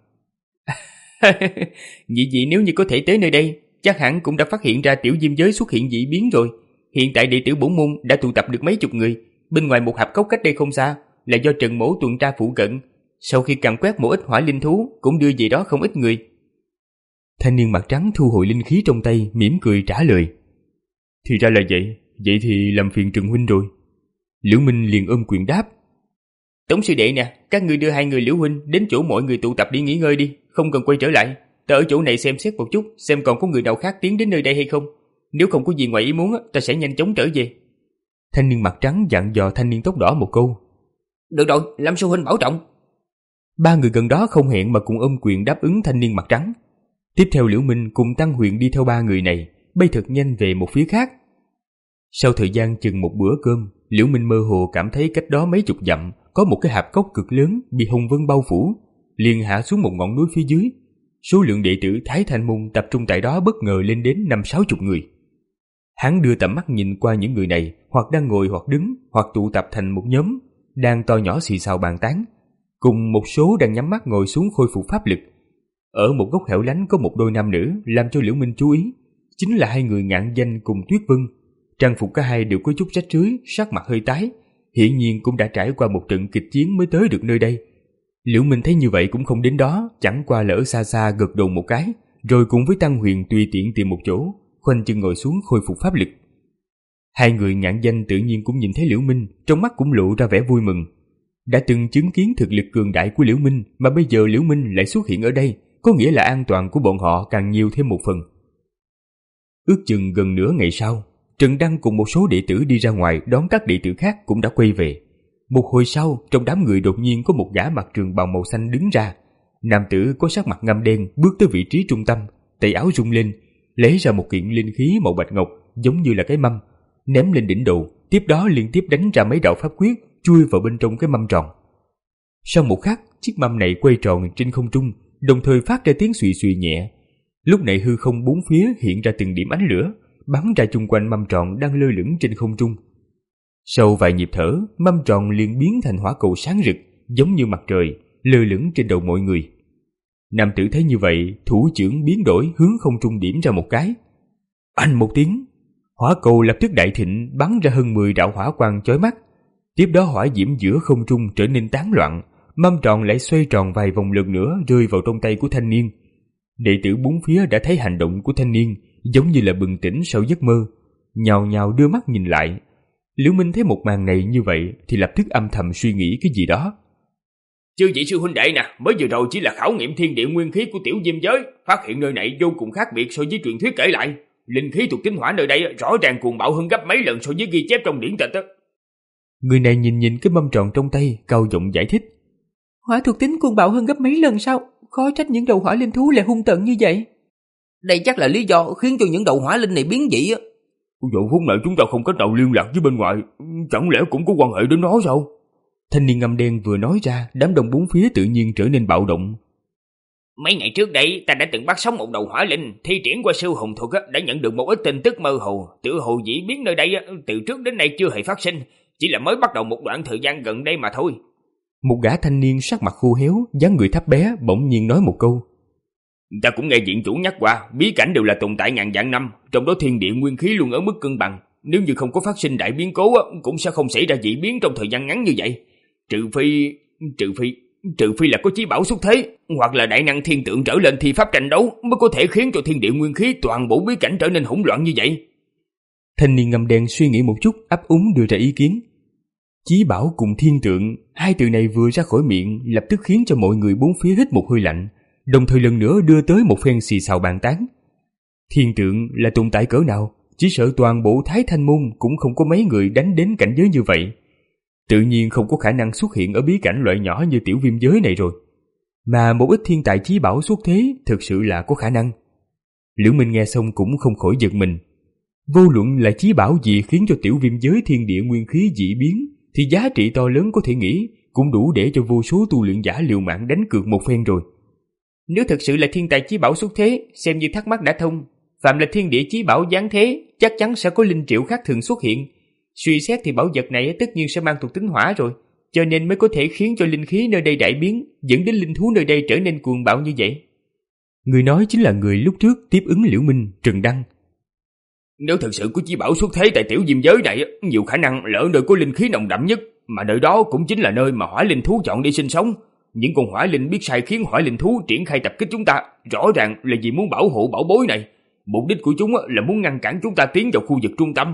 Nhị vị nếu như có thể tới nơi đây, chắc hẳn cũng đã phát hiện ra tiểu diêm giới xuất hiện dị biến rồi. Hiện tại đệ tử bổn môn đã tụ tập được mấy chục người, bên ngoài một hạp cốc cách đây không xa là do Trần Mỗ tuần tra phụ cận. Sau khi càn quét một ít hỏa linh thú, cũng đưa về đó không ít người. Thanh niên mặt trắng thu hồi linh khí trong tay, mỉm cười trả lời. Thì ra là vậy, vậy thì làm phiền Trần Huynh rồi. Liễu Minh liền ôm quyền đáp. Tống sư đệ nè, các ngươi đưa hai người Liễu Huynh đến chỗ mọi người tụ tập đi nghỉ ngơi đi, không cần quay trở lại. Ta ở chỗ này xem xét một chút, xem còn có người nào khác tiến đến nơi đây hay không. Nếu không có gì ngoài ý muốn, ta sẽ nhanh chóng trở về. Thanh niên mặt trắng dặn dò thanh niên tóc đỏ một câu. Được rồi, Lâm sư huynh bảo trọng. Ba người gần đó không hẹn mà cùng ôm quyền đáp ứng thanh niên mặt trắng. Tiếp theo Liễu Minh cùng Tăng Huyền đi theo ba người này, bay thật nhanh về một phía khác. Sau thời gian chừng một bữa cơm, Liễu Minh mơ hồ cảm thấy cách đó mấy chục dặm có một cái hạp cốc cực lớn bị hồng vân bao phủ, liền hạ xuống một ngọn núi phía dưới. Số lượng đệ tử Thái Thanh Môn tập trung tại đó bất ngờ lên đến năm sáu chục người. Hắn đưa tầm mắt nhìn qua những người này, hoặc đang ngồi hoặc đứng, hoặc tụ tập thành một nhóm, đang to nhỏ xì xào bàn tán, cùng một số đang nhắm mắt ngồi xuống khôi phục pháp lực. Ở một góc hẻo lánh có một đôi nam nữ làm cho Liễu Minh chú ý, chính là hai người Ngạn Danh cùng Tuyết Vân. Trang phục cả hai đều có chút rách rưới, sắc mặt hơi tái, hiển nhiên cũng đã trải qua một trận kịch chiến mới tới được nơi đây. Liễu Minh thấy như vậy cũng không đến đó, chẳng qua là ở xa xa gật đầu một cái, rồi cùng với Tăng Huyền tùy tiện tìm một chỗ, khoanh chân ngồi xuống khôi phục pháp lực. Hai người Ngạn Danh tự nhiên cũng nhìn thấy Liễu Minh, trong mắt cũng lộ ra vẻ vui mừng. Đã từng chứng kiến thực lực cường đại của Liễu Minh, mà bây giờ Liễu Minh lại xuất hiện ở đây, có nghĩa là an toàn của bọn họ càng nhiều thêm một phần. Ước chừng gần nửa ngày sau, Trần Đăng cùng một số đệ tử đi ra ngoài đón các đệ tử khác cũng đã quay về. Một hồi sau, trong đám người đột nhiên có một gã mặc trường bào màu xanh đứng ra. Nam tử có sắc mặt ngăm đen bước tới vị trí trung tâm, tay áo rung lên, lấy ra một kiện linh khí màu bạch ngọc giống như là cái mâm, ném lên đỉnh đầu, tiếp đó liên tiếp đánh ra mấy đạo pháp quyết chui vào bên trong cái mâm tròn. Sau một khắc, chiếc mâm này quay tròn trên không trung, đồng thời phát ra tiếng xùy xùy nhẹ. Lúc này hư không bốn phía hiện ra từng điểm ánh lửa, bắn ra chung quanh mâm tròn đang lơ lửng trên không trung. Sau vài nhịp thở, mâm tròn liền biến thành hỏa cầu sáng rực, giống như mặt trời, lơ lửng trên đầu mọi người. Nam tử thấy như vậy, thủ trưởng biến đổi hướng không trung điểm ra một cái. Anh một tiếng, hỏa cầu lập tức đại thịnh, bắn ra hơn mười đạo hỏa quang chói mắt. Tiếp đó hỏa diễm giữa không trung trở nên tán loạn, mâm tròn lại xoay tròn vài vòng lần nữa rơi vào trong tay của thanh niên. Đệ tử bốn phía đã thấy hành động của thanh niên, giống như là bừng tỉnh sau giấc mơ, nhào nhào đưa mắt nhìn lại. Liễu Minh thấy một màn này như vậy thì lập tức âm thầm suy nghĩ cái gì đó. Chư vị sư huynh đệ nè, mới vừa rồi chỉ là khảo nghiệm thiên địa nguyên khí của tiểu diêm giới, phát hiện nơi này vô cùng khác biệt so với truyền thuyết kể lại. Linh khí thuộc tính hỏa nơi đây rõ ràng cuồng bạo hơn gấp mấy lần so với ghi chép trong điển tịch. Người này nhìn nhìn cái mâm tròn trong tay, cao giọng giải thích. Hỏa thuộc tính cuồng bạo hơn gấp mấy lần sao? Khó trách những đầu hỏa linh thú lại hung tợn như vậy. Đây chắc là lý do khiến cho những đầu hỏa linh này biến dị á. Giờ phút này chúng ta không có nào liên lạc với bên ngoài, chẳng lẽ cũng có quan hệ đến nó sao? Thanh niên ngăm đen vừa nói ra, đám đông bốn phía tự nhiên trở nên bạo động. Mấy ngày trước đây, ta đã từng bắt sống một đầu hỏa linh, thi triển qua siêu hồn thuật đã nhận được một ít tin tức mơ hồ, tự hồ dĩ biến nơi đây từ trước đến nay chưa hề phát sinh, chỉ là mới bắt đầu một đoạn thời gian gần đây mà thôi. Một gã thanh niên sắc mặt khô héo, dáng người thấp bé, bỗng nhiên nói một câu. Ta cũng nghe viện chủ nhắc qua, bí cảnh đều là tồn tại ngàn vạn năm, trong đó thiên địa nguyên khí luôn ở mức cân bằng, nếu như không có phát sinh đại biến cố cũng sẽ không xảy ra dị biến trong thời gian ngắn như vậy. Trừ phi, trừ phi, trừ phi là có chí bảo xuất thế, hoặc là đại năng thiên tượng trở lên thi pháp tranh đấu mới có thể khiến cho thiên địa nguyên khí toàn bộ bí cảnh trở nên hỗn loạn như vậy. Thanh niên ngăm đen suy nghĩ một chút, ấp úng đưa ra ý kiến. Chí bảo cùng thiên tượng, hai từ này vừa ra khỏi miệng lập tức khiến cho mọi người bốn phía hít một hơi lạnh, đồng thời lần nữa đưa tới một phen xì xào bàn tán. Thiên tượng là tồn tại cỡ nào, chỉ sợ toàn bộ Thái Thanh Môn cũng không có mấy người đánh đến cảnh giới như vậy. Tự nhiên không có khả năng xuất hiện ở bí cảnh loại nhỏ như tiểu viêm giới này rồi. Mà một ít thiên tài chí bảo xuất thế thực sự là có khả năng. Liễu Minh nghe xong cũng không khỏi giật mình. Vô luận là chí bảo gì khiến cho tiểu viêm giới thiên địa nguyên khí dị biến, thì giá trị to lớn có thể nghĩ cũng đủ để cho vô số tu luyện giả liều mạng đánh cược một phen rồi. Nếu thực sự là thiên tài chí bảo xuất thế, xem như thắc mắc đã thông. Phạm là thiên địa chí bảo giáng thế, chắc chắn sẽ có linh triệu khác thường xuất hiện. Suy xét thì bảo vật này tất nhiên sẽ mang thuộc tính hỏa rồi, cho nên mới có thể khiến cho linh khí nơi đây đại biến, dẫn đến linh thú nơi đây trở nên cuồng bạo như vậy. Người nói chính là người lúc trước tiếp ứng Liễu Minh, Trần Đăng. Nếu thực sự có chí bảo xuất thế tại tiểu diêm giới này, nhiều khả năng là ở nơi có linh khí nồng đậm nhất, mà nơi đó cũng chính là nơi mà hỏa linh thú chọn đi sinh sống. Những con hỏa linh biết sai khiến hỏa linh thú triển khai tập kích chúng ta, rõ ràng là vì muốn bảo hộ bảo bối này. Mục đích của chúng là muốn ngăn cản chúng ta tiến vào khu vực trung tâm.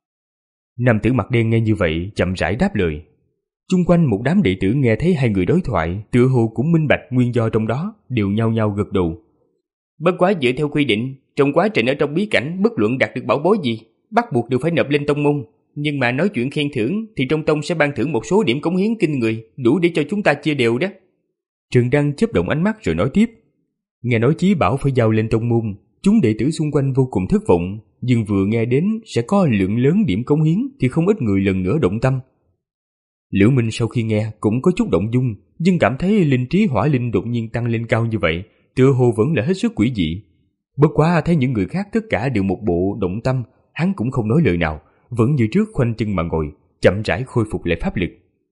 Nam tử mặt đen nghe như vậy chậm rãi đáp lời. Chung quanh một đám đệ tử nghe thấy hai người đối thoại, tựa hồ cũng minh bạch nguyên do trong đó, đều nhao nhao gật đầu. Bất quá dựa theo quy định, trong quá trình ở trong bí cảnh bất luận đạt được bảo bối gì, bắt buộc đều phải nộp lên tông môn. Nhưng mà nói chuyện khen thưởng thì trong tông sẽ ban thưởng một số điểm cống hiến kinh người, đủ để cho chúng ta chia đều đó. Trần Đăng chớp động ánh mắt rồi nói tiếp. Nghe nói chí bảo phải giao lên tông môn, chúng đệ tử xung quanh vô cùng thất vọng, nhưng vừa nghe đến sẽ có lượng lớn điểm cống hiến thì không ít người lần nữa động tâm. Liễu Minh sau khi nghe cũng có chút động dung, nhưng cảm thấy linh trí hỏa linh đột nhiên tăng lên cao như vậy, tựa hồ vẫn là hết sức quỷ dị. Bất quá thấy những người khác tất cả đều một bộ động tâm, hắn cũng không nói lời nào, vẫn như trước khoanh chân mà ngồi, chậm rãi khôi phục lại pháp lực.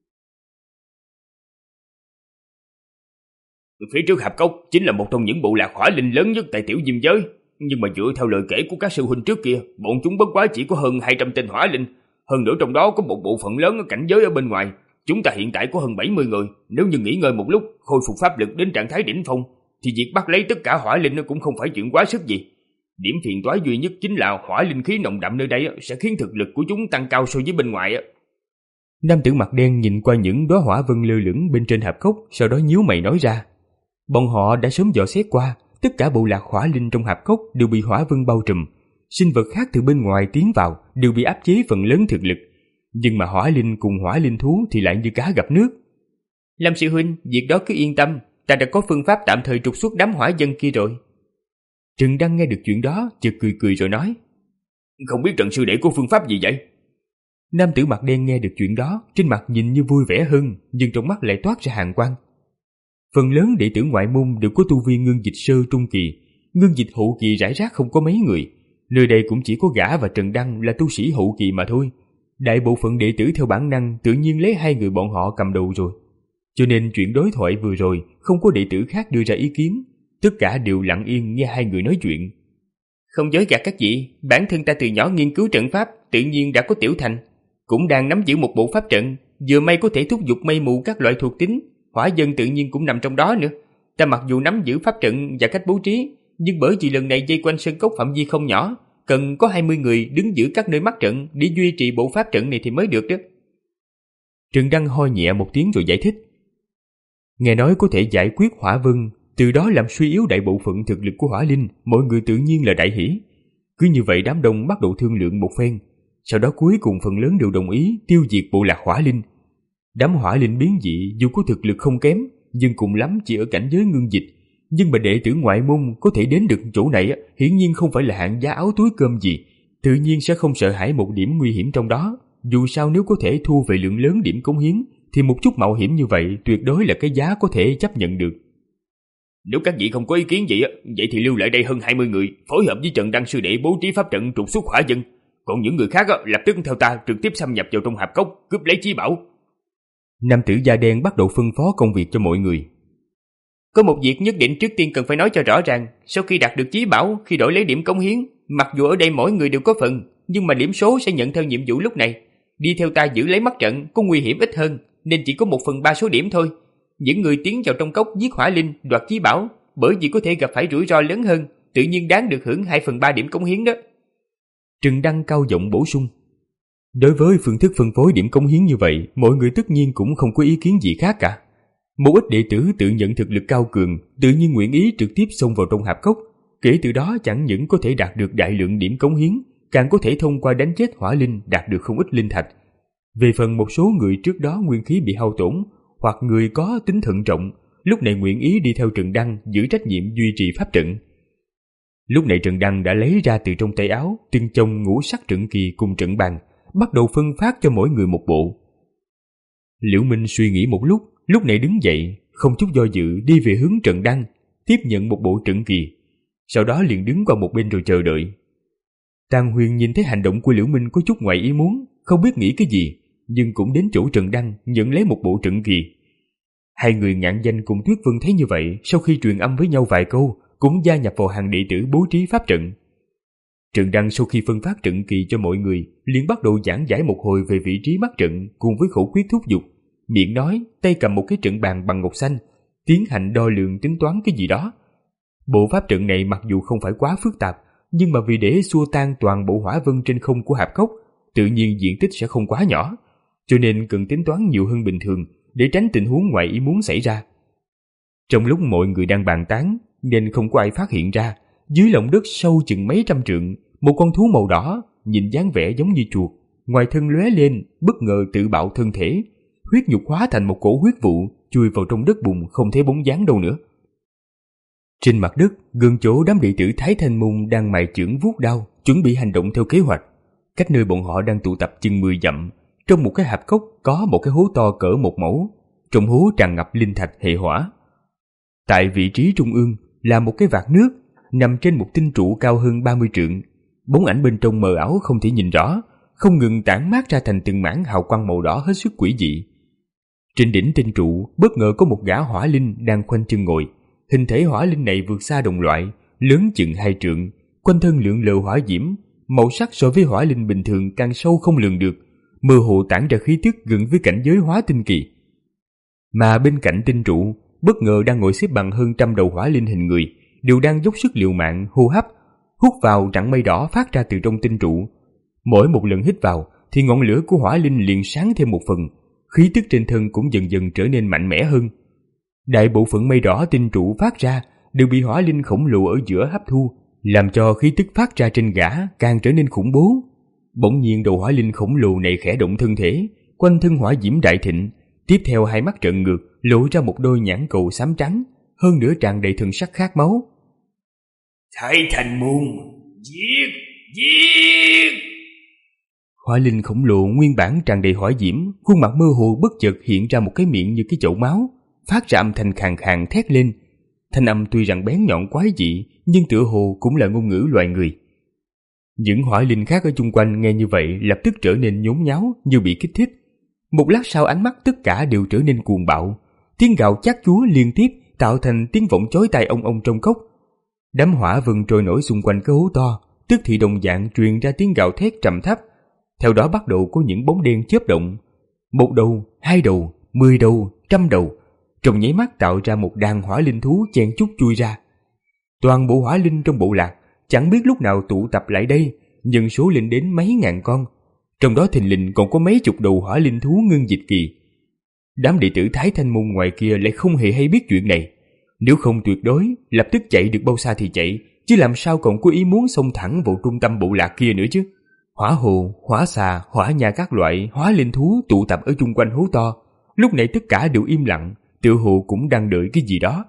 Phía trước hạp cốc chính là một trong những bộ lạc hỏa linh lớn nhất tại tiểu diêm giới, nhưng mà dựa theo lời kể của các sư huynh trước kia, bọn chúng bất quá chỉ có hơn hai trăm tên hỏa linh, hơn nữa trong đó có một bộ phận lớn ở cảnh giới ở bên ngoài. Chúng ta hiện tại có hơn bảy mươi người, nếu như nghỉ ngơi một lúc, khôi phục pháp lực đến trạng thái đỉnh phong, thì việc bắt lấy tất cả hỏa linh nó cũng không phải chuyện quá sức gì. Điểm phiền toái duy nhất chính là hỏa linh khí nồng đậm nơi đây sẽ khiến thực lực của chúng tăng cao so với bên ngoài. Nam tử mặt đen nhìn qua những đóa hỏa vân lơ lửng bên trên hạp cốc, sau đó nhíu mày nói ra. Bọn họ đã sớm dò xét qua, tất cả bộ lạc hỏa linh trong hạp cốc đều bị hỏa vân bao trùm. Sinh vật khác từ bên ngoài tiến vào đều bị áp chế phần lớn thực lực. Nhưng mà hỏa linh cùng hỏa linh thú thì lại như cá gặp nước. Lâm sư huynh, việc đó cứ yên tâm, ta đã có phương pháp tạm thời trục xuất đám hỏa dân kia rồi. Trần Đăng nghe được chuyện đó, chợt cười cười rồi nói. Không biết Trần sư đệ có phương pháp gì vậy? Nam tử mặt đen nghe được chuyện đó, trên mặt nhìn như vui vẻ hơn, nhưng trong mắt lại toát ra hàn quang. Phần lớn đệ tử ngoại môn đều có tu vi ngưng dịch sơ trung kỳ, ngưng dịch hậu kỳ rải rác không có mấy người. Nơi đây cũng chỉ có gã và Trần Đăng là tu sĩ hậu kỳ mà thôi. Đại bộ phận đệ tử theo bản năng tự nhiên lấy hai người bọn họ cầm đầu rồi. Cho nên chuyện đối thoại vừa rồi không có đệ tử khác đưa ra ý kiến, tất cả đều lặng yên nghe hai người nói chuyện. Không dối gạt các vị, bản thân ta từ nhỏ nghiên cứu trận pháp, tự nhiên đã có tiểu thành, cũng đang nắm giữ một bộ pháp trận, vừa may có thể thúc giục mây mù các loại thuộc tính, hỏa dân tự nhiên cũng nằm trong đó nữa. Ta mặc dù nắm giữ pháp trận và cách bố trí, nhưng bởi vì lần này dây quanh sơn cốc phạm vi không nhỏ, cần có hai mươi người đứng giữ các nơi mắc trận để duy trì bộ pháp trận này thì mới được đó. Trần Đăng ho nhẹ một tiếng rồi giải thích. Nghe nói có thể giải quyết hỏa vân, từ đó làm suy yếu đại bộ phận thực lực của hỏa linh, mọi người tự nhiên là đại hỉ. Cứ như vậy đám đông bắt đầu thương lượng một phen, sau đó cuối cùng phần lớn đều đồng ý tiêu diệt bộ lạc hỏa linh. Đám hỏa linh biến dị dù có thực lực không kém, nhưng cùng lắm chỉ ở cảnh giới ngưng dịch. Nhưng mà đệ tử ngoại môn có thể đến được chỗ này hiển nhiên không phải là hạng giá áo túi cơm gì, tự nhiên sẽ không sợ hãi một điểm nguy hiểm trong đó. Dù sao nếu có thể thu về lượng lớn điểm cống hiến, thì một chút mạo hiểm như vậy tuyệt đối là cái giá có thể chấp nhận được. Nếu các vị không có ý kiến gì, vậy thì lưu lại đây hơn hai mươi người, phối hợp với Trần Đăng sư đệ bố trí pháp trận trục xuất hỏa dân. Còn những người khác lập tức theo ta trực tiếp xâm nhập vào trong hạp cốc, cướp lấy chí bảo. Nam tử da đen bắt đầu phân phó công việc cho mọi người. Có một việc nhất định trước tiên cần phải nói cho rõ ràng, sau khi đạt được chí bảo, khi đổi lấy điểm cống hiến, mặc dù ở đây mỗi người đều có phần, nhưng mà điểm số sẽ nhận theo nhiệm vụ lúc này. Đi theo ta giữ lấy mắt trận có nguy hiểm ít hơn, nên chỉ có một phần ba số điểm thôi. Những người tiến vào trong cốc giết hỏa linh, đoạt chí bảo, bởi vì có thể gặp phải rủi ro lớn hơn, tự nhiên đáng được hưởng hai phần ba điểm cống hiến đó. Trần Đăng cao giọng bổ sung. Đối với phương thức phân phối điểm cống hiến như vậy, mọi người tất nhiên cũng không có ý kiến gì khác cả. Một ít đệ tử tự nhận thực lực cao cường, tự nhiên nguyện ý trực tiếp xông vào trong hạp cốc. Kể từ đó chẳng những có thể đạt được đại lượng điểm cống hiến, càng có thể thông qua đánh chết hỏa linh đạt được không ít linh thạch. Về phần một số người trước đó nguyên khí bị hao tổn, hoặc người có tính thận trọng, lúc này nguyện ý đi theo Trần Đăng giữ trách nhiệm duy trì pháp trận. Lúc này Trần Đăng đã lấy ra từ trong tay áo từng chồng ngũ sắc trận kỳ cùng trận bàn, bắt đầu phân phát cho mỗi người một bộ. Liễu Minh suy nghĩ một lúc, lúc này đứng dậy, không chút do dự đi về hướng Trần Đăng, tiếp nhận một bộ trận kỳ, sau đó liền đứng qua một bên rồi chờ đợi. Tàng Huyền nhìn thấy hành động của Liễu Minh có chút ngoài ý muốn, không biết nghĩ cái gì, nhưng cũng đến chỗ Trần Đăng nhận lấy một bộ trận kỳ. Hai người Ngạn Danh cùng Tuyết Vân thấy như vậy, sau khi truyền âm với nhau vài câu, cũng gia nhập vào hàng đệ tử bố trí pháp trận. Trần Đăng sau khi phân phát trận kỳ cho mọi người, liền bắt đầu giảng giải một hồi về vị trí mắt trận cùng với khẩu quyết thúc giục, miệng nói, tay cầm một cái trận bàn bằng ngọc xanh, tiến hành đo lường tính toán cái gì đó. Bộ pháp trận này mặc dù không phải quá phức tạp, nhưng mà vì để xua tan toàn bộ hỏa vân trên không của hạp cốc, tự nhiên diện tích sẽ không quá nhỏ, cho nên cần tính toán nhiều hơn bình thường để tránh tình huống ngoài ý muốn xảy ra. Trong lúc mọi người đang bàn tán, nên không có ai phát hiện ra, dưới lòng đất sâu chừng mấy trăm trượng, một con thú màu đỏ, nhìn dáng vẻ giống như chuột, ngoài thân lóe lên, bất ngờ tự bạo thân thể, huyết nhục hóa thành một cổ huyết vụ, chui vào trong đất bùn không thấy bóng dáng đâu nữa. Trên mặt đất, gần chỗ đám đệ tử Thái Thanh Môn đang mài chưởng vuốt đao, chuẩn bị hành động theo kế hoạch. Cách nơi bọn họ đang tụ tập chừng mười dặm, trong một cái hạp cốc có một cái hố to cỡ một mẫu, trong hố tràn ngập linh thạch hệ hỏa. Tại vị trí trung ương là một cái vạc nước nằm trên một tinh trụ cao hơn ba mươi trượng. Bóng ảnh bên trong mờ ảo không thể nhìn rõ, không ngừng tản mát ra thành từng mảng hào quang màu đỏ hết sức quỷ dị. Trên đỉnh tinh trụ bất ngờ có một gã hỏa linh đang khoanh chân ngồi. Hình thể hỏa linh này vượt xa đồng loại, lớn chừng hai trượng, quanh thân lượn lờ hỏa diễm, màu sắc so với hỏa linh bình thường càng sâu không lường được, mơ hồ tản ra khí tức gần với cảnh giới hóa tinh kỳ. Mà bên cạnh tinh trụ, bất ngờ đang ngồi xếp bằng hơn trăm đầu hỏa linh hình người, đều đang dốc sức liều mạng hô hấp, hút vào rặng mây đỏ phát ra từ trong tinh trụ. Mỗi một lần hít vào thì ngọn lửa của hỏa linh liền sáng thêm một phần, khí tức trên thân cũng dần dần trở nên mạnh mẽ hơn. Đại bộ phận mây đỏ tinh trụ phát ra đều bị hỏa linh khổng lồ ở giữa hấp thu, làm cho khí tức phát ra trên gã càng trở nên khủng bố. Bỗng nhiên đầu hỏa linh khổng lồ này khẽ động thân thể, quanh thân hỏa diễm đại thịnh, tiếp theo hai mắt trợn ngược lộ ra một đôi nhãn cầu xám trắng, hơn nữa tràn đầy thần sắc khát máu. Thái Thành Môn, giết, giết! Hỏa linh khổng lồ nguyên bản tràn đầy hỏa diễm, khuôn mặt mơ hồ bất chợt hiện ra một cái miệng như cái chậu máu, phát ra âm thanh khàn khàn thét lên. Thanh âm tuy rằng bén nhọn quái dị, nhưng tựa hồ cũng là ngôn ngữ loài người. Những hỏa linh khác ở chung quanh nghe như vậy lập tức trở nên nhốn nháo như bị kích thích. Một lát sau ánh mắt tất cả đều trở nên cuồng bạo, tiếng gào chát chúa liên tiếp tạo thành tiếng vọng chói tai ong ong trong cốc. Đám hỏa vân trôi nổi xung quanh cái hố to, tức thì đồng dạng truyền ra tiếng gào thét trầm thấp. Theo đó bắt đầu có những bóng đen chớp động, một đầu, hai đầu, mười đầu, trăm đầu, trong nháy mắt tạo ra một đàn hỏa linh thú chen chúc chui ra. Toàn bộ hỏa linh trong bộ lạc chẳng biết lúc nào tụ tập lại đây, nhân số lên đến mấy ngàn con, trong đó thình lình còn có mấy chục đầu hỏa linh thú ngưng dịch kỳ. Đám đệ tử Thái Thanh Môn ngoài kia lại không hề hay biết chuyện này, nếu không tuyệt đối lập tức chạy được bao xa thì chạy, chứ làm sao còn có ý muốn xông thẳng vào trung tâm bộ lạc kia nữa chứ. Hỏa hồ, hỏa xà, hỏa nha các loại hỏa linh thú tụ tập ở chung quanh hố to, lúc này tất cả đều im lặng, tựa hồ cũng đang đợi cái gì đó.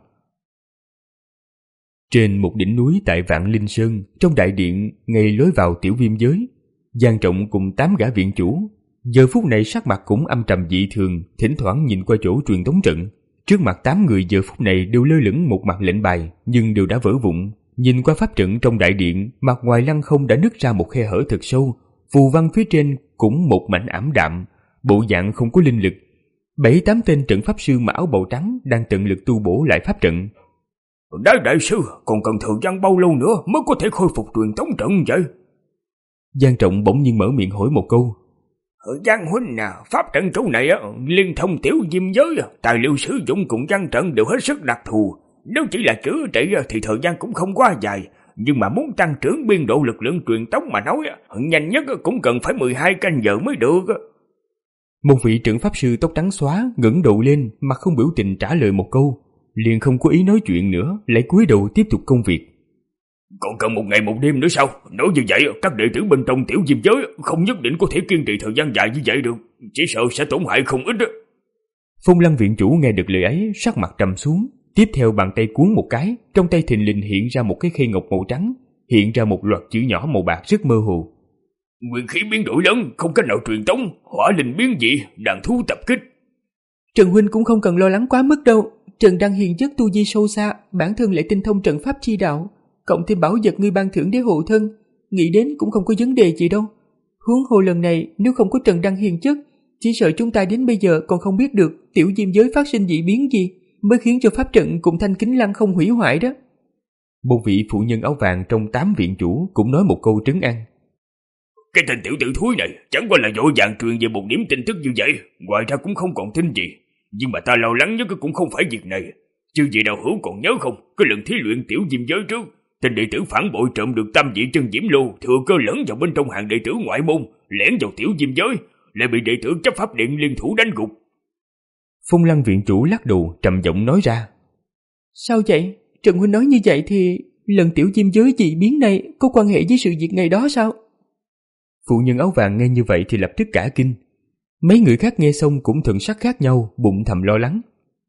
Trên một đỉnh núi tại Vạn Linh Sơn, trong đại điện ngay lối vào tiểu viêm giới, Giang Trọng cùng tám gã viện chủ giờ phút này sắc mặt cũng âm trầm dị thường, thỉnh thoảng nhìn qua chỗ truyền tống trận. Trước mặt tám người giờ phút này đều lơ lửng một mặt lệnh bài, nhưng đều đã vỡ vụn. Nhìn qua pháp trận trong đại điện, mặt ngoài lăng không đã nứt ra một khe hở thật sâu, phù văn phía trên cũng một mảnh ảm đạm, bộ dạng không có linh lực. Bảy tám tên trận pháp sư mặc áo bào trắng đang tận lực tu bổ lại pháp trận. Đại đại sư, còn cần thời gian bao lâu nữa mới có thể khôi phục truyền tống trận vậy? Giang Trọng bỗng nhiên mở miệng hỏi một câu. Giang huynh à, pháp trận chỗ này á, liên thông tiểu diêm giới, tài liệu sử dụng cùng văn trận đều hết sức đặc thù. Nếu chỉ là chữa trị thì thời gian cũng không quá dài, nhưng mà muốn tăng trưởng biên độ lực lượng truyền tống mà nói, nhanh nhất cũng cần phải mười hai canh giờ mới được. Một vị trận pháp sư tóc trắng xóa ngẩng đầu lên, mặt không biểu tình trả lời một câu, liền không có ý nói chuyện nữa, lại cúi đầu tiếp tục công việc. Còn cần một ngày một đêm nữa sao? Nói như vậy, các đệ tử bên trong tiểu diêm giới không nhất định có thể kiên trì thời gian dài như vậy được, chỉ sợ sẽ tổn hại không ít. Phong Lăng viện chủ nghe được lời ấy, sắc mặt trầm xuống, tiếp theo bàn tay cuốn một cái, trong tay thình lình hiện ra một cái khay ngọc màu trắng, hiện ra một loạt chữ nhỏ màu bạc rất mơ hồ. Nguyên khí biến đổi lớn, không cách nào truyền tống, hỏa linh biến dị, đàn thú tập kích. Trần huynh cũng không cần lo lắng quá mức đâu, Trần đang hiền chất tu vi sâu xa, bản thân lại tinh thông trận pháp chi đạo, cộng thêm bảo vật ngươi ban thưởng để hộ thân, nghĩ đến cũng không có vấn đề gì đâu. Huống hồ lần này nếu không có Trần Đăng hiền chất, chỉ sợ chúng ta đến bây giờ còn không biết được tiểu diêm giới phát sinh dị biến gì, mới khiến cho pháp trận cùng thanh kính lăng không hủy hoại đó. Một vị phụ nhân áo vàng trong tám viện chủ cũng nói một câu trấn an. Cái tên tiểu tử thúi này chẳng qua là vội vàng truyền về một điểm tin tức như vậy, ngoài ra cũng không còn tin gì. Nhưng mà ta lo lắng nhất cũng không phải việc này. Chứ gì đạo hữu còn nhớ không, cái lần thí luyện tiểu diêm giới trước, tên đệ tử phản bội trộm được tam vị chân diễm lô, thừa cơ lẫn vào bên trong hàng đệ tử ngoại môn, lẻn vào tiểu diêm giới, lại bị đệ tử chấp pháp điện liên thủ đánh gục. Phong Lăng viện chủ lắc đầu trầm giọng nói ra. Sao vậy? Trần huynh nói như vậy thì lần tiểu diêm giới dị biến này có quan hệ với sự việc ngày đó sao? Phụ nhân áo vàng nghe như vậy thì lập tức cả kinh. Mấy người khác nghe xong cũng thần sắc khác nhau, bụng thầm lo lắng.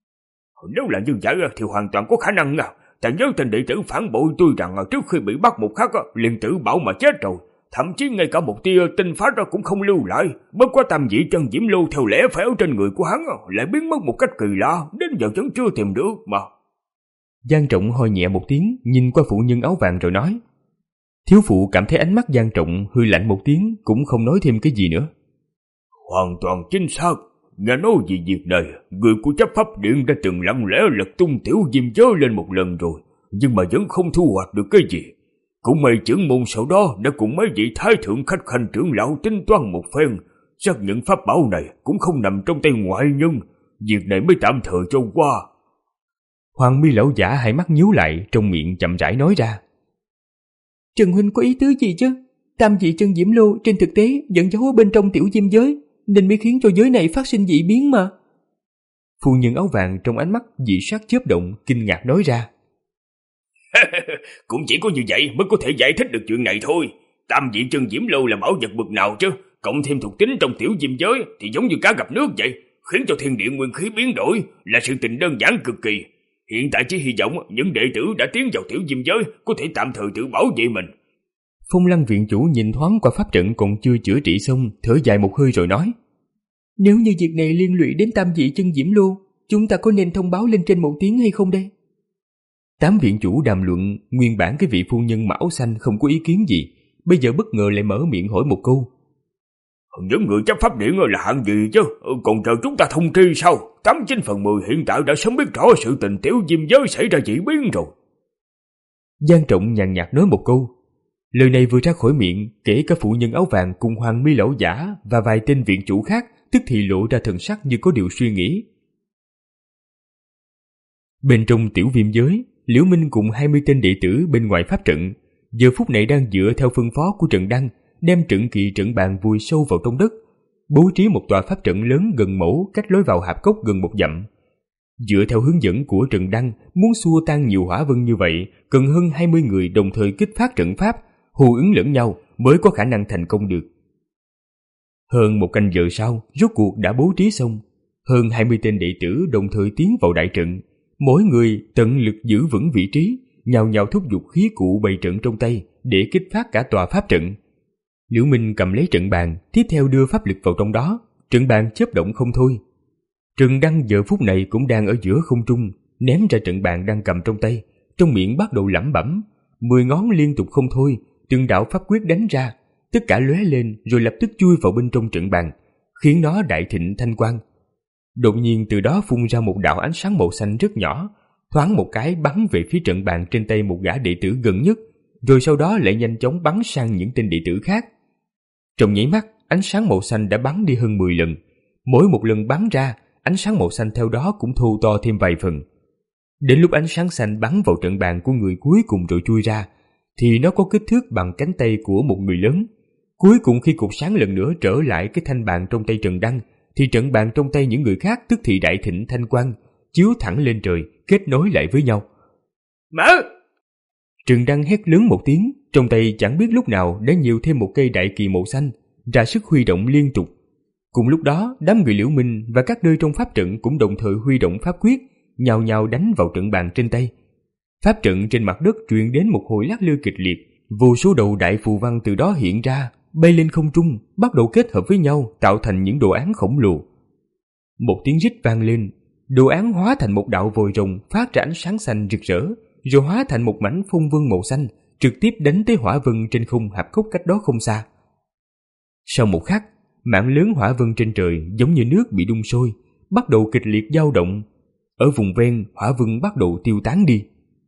Nếu là như vậy thì hoàn toàn có khả năng à. Ta nhớ tên đệ tử phản bội tôi rằng trước khi bị bắt một khắc liền tự bảo mà chết rồi. thậm chí ngay cả một tia tinh phách ra cũng không lưu lại. Bất quá tam vị chân diễm lô theo lẽ phải ở trên người của hắn lại biến mất một cách kỳ lạ, đến giờ vẫn chưa tìm được mà. Giang Trọng ho nhẹ một tiếng, nhìn qua phụ nhân áo vàng rồi nói. Thiếu phụ cảm thấy ánh mắt Giang Trọng hư lạnh một tiếng, cũng không nói thêm cái gì nữa. Hoàn toàn chính xác. Nghe nói về việc này, người của chấp pháp điện đã từng lặng lẽ lật tung tiểu diêm giới lên một lần rồi, nhưng mà vẫn không thu hoạch được cái gì. Cũng may trưởng môn sau đó đã cùng mấy vị thái thượng khách khanh trưởng lão tính toán một phen, xác nhận pháp bảo này cũng không nằm trong tay ngoại nhân, việc này mới tạm thời cho qua. Hoàng mi lão giả hai mắt nhíu lại, trong miệng chậm rãi nói ra. Trần huynh có ý tứ gì chứ? Tam vị chân diễm lô trên thực tế vẫn giấu ở bên trong tiểu diêm giới, nên mới khiến cho giới này phát sinh dị biến mà. Phu nhân áo vàng trong ánh mắt dị sắc chớp động, kinh ngạc nói ra. Cũng chỉ có như vậy mới có thể giải thích được chuyện này thôi. Tam vị chân diễm lô là bảo vật bậc nào chứ? Cộng thêm thuộc tính trong tiểu diêm giới thì giống như cá gặp nước vậy, khiến cho thiên địa nguyên khí biến đổi, là sự tình đơn giản cực kỳ. Hiện tại chỉ hy vọng những đệ tử đã tiến vào tiểu diêm giới có thể tạm thời tự bảo vệ mình. Phong Lăng viện chủ nhìn thoáng qua pháp trận còn chưa chữa trị xong, thở dài một hơi rồi nói. Nếu như việc này liên lụy đến tam vị chân diễm lô, chúng ta có nên thông báo lên trên một tiếng hay không đây? Tám viện chủ đàm luận, nguyên bản cái vị phu nhân mão xanh không có ý kiến gì, bây giờ bất ngờ lại mở miệng hỏi một câu. Những người chấp pháp điện là hạng gì chứ, còn chờ chúng ta thông tri sao? Tám chín phần mười hiện tại đã sớm biết rõ sự tình tiểu diêm giới xảy ra dị biến rồi. Giang Trọng nhàn nhạt nói một câu. Lời này vừa ra khỏi miệng, kể cả phụ nhân áo vàng cùng Hoàng mi lão giả và vài tên viện chủ khác tức thì lộ ra thần sắc như có điều suy nghĩ. Bên trong tiểu viêm giới, Liễu Minh cùng hai mươi tên đệ tử bên ngoài pháp trận, giờ phút này đang dựa theo phân phó của Trần Đăng, đem trận kỳ trận bàn vùi sâu vào trong đất, bố trí một tòa pháp trận lớn gần mẫu cách lối vào hạp cốc gần một dặm. Dựa theo hướng dẫn của Trần Đăng, muốn xua tan nhiều hỏa vân như vậy, cần hơn hai mươi người đồng thời kích phát trận pháp, hô ứng lẫn nhau mới có khả năng thành công được. Hơn một canh giờ sau, rốt cuộc đã bố trí xong. Hơn hai mươi tên đệ tử đồng thời tiến vào đại trận, mỗi người tận lực giữ vững vị trí, nhào nhào thúc giục khí cụ bày trận trong tay để kích phát cả tòa pháp trận. Liễu Minh cầm lấy trận bàn, tiếp theo đưa pháp lực vào trong đó, trận bàn chớp động không thôi. Trần Đăng giờ phút này cũng đang ở giữa không trung, ném ra trận bàn đang cầm trong tay, trong miệng bắt đầu lẩm bẩm, mười ngón liên tục không thôi, từng đạo pháp quyết đánh ra, tất cả lóe lên rồi lập tức chui vào bên trong trận bàn, khiến nó đại thịnh thanh quang. Đột nhiên từ đó phun ra một đạo ánh sáng màu xanh rất nhỏ, thoáng một cái bắn về phía trận bàn trên tay một gã đệ tử gần nhất, rồi sau đó lại nhanh chóng bắn sang những tên đệ tử khác. Trong nháy mắt, ánh sáng màu xanh đã bắn đi hơn mười lần. Mỗi một lần bắn ra, ánh sáng màu xanh theo đó cũng thô to thêm vài phần. Đến lúc ánh sáng xanh bắn vào trận bàn của người cuối cùng rồi chui ra, thì nó có kích thước bằng cánh tay của một người lớn. Cuối cùng khi cột sáng lần nữa trở lại cái thanh bàn trong tay Trần Đăng, thì trận bàn trong tay những người khác tức thì đại thịnh thanh quang, chiếu thẳng lên trời, kết nối lại với nhau. Mở! Trần Đăng hét lớn một tiếng, trong tay chẳng biết lúc nào đã nhiều thêm một cây đại kỳ màu xanh, ra sức huy động liên tục. Cùng lúc đó, đám người Liễu Minh và các nơi trong pháp trận cũng đồng thời huy động pháp quyết, nhào nhào đánh vào trận bàn trên tay. Pháp trận trên mặt đất truyền đến một hồi lắc lư kịch liệt, vô số đầu đại phù văn từ đó hiện ra, bay lên không trung, bắt đầu kết hợp với nhau tạo thành những đồ án khổng lồ. Một tiếng rít vang lên, đồ án hóa thành một đạo vòi rồng phát ra ánh sáng xanh rực rỡ, rồi hóa thành một mảnh phong vân màu xanh, trực tiếp đánh tới hỏa vân trên không hạp cốc cách đó không xa. Sau một khắc, mảng lớn hỏa vân trên trời giống như nước bị đun sôi, bắt đầu kịch liệt dao động. Ở vùng ven, hỏa vân bắt đầu tiêu tán đi.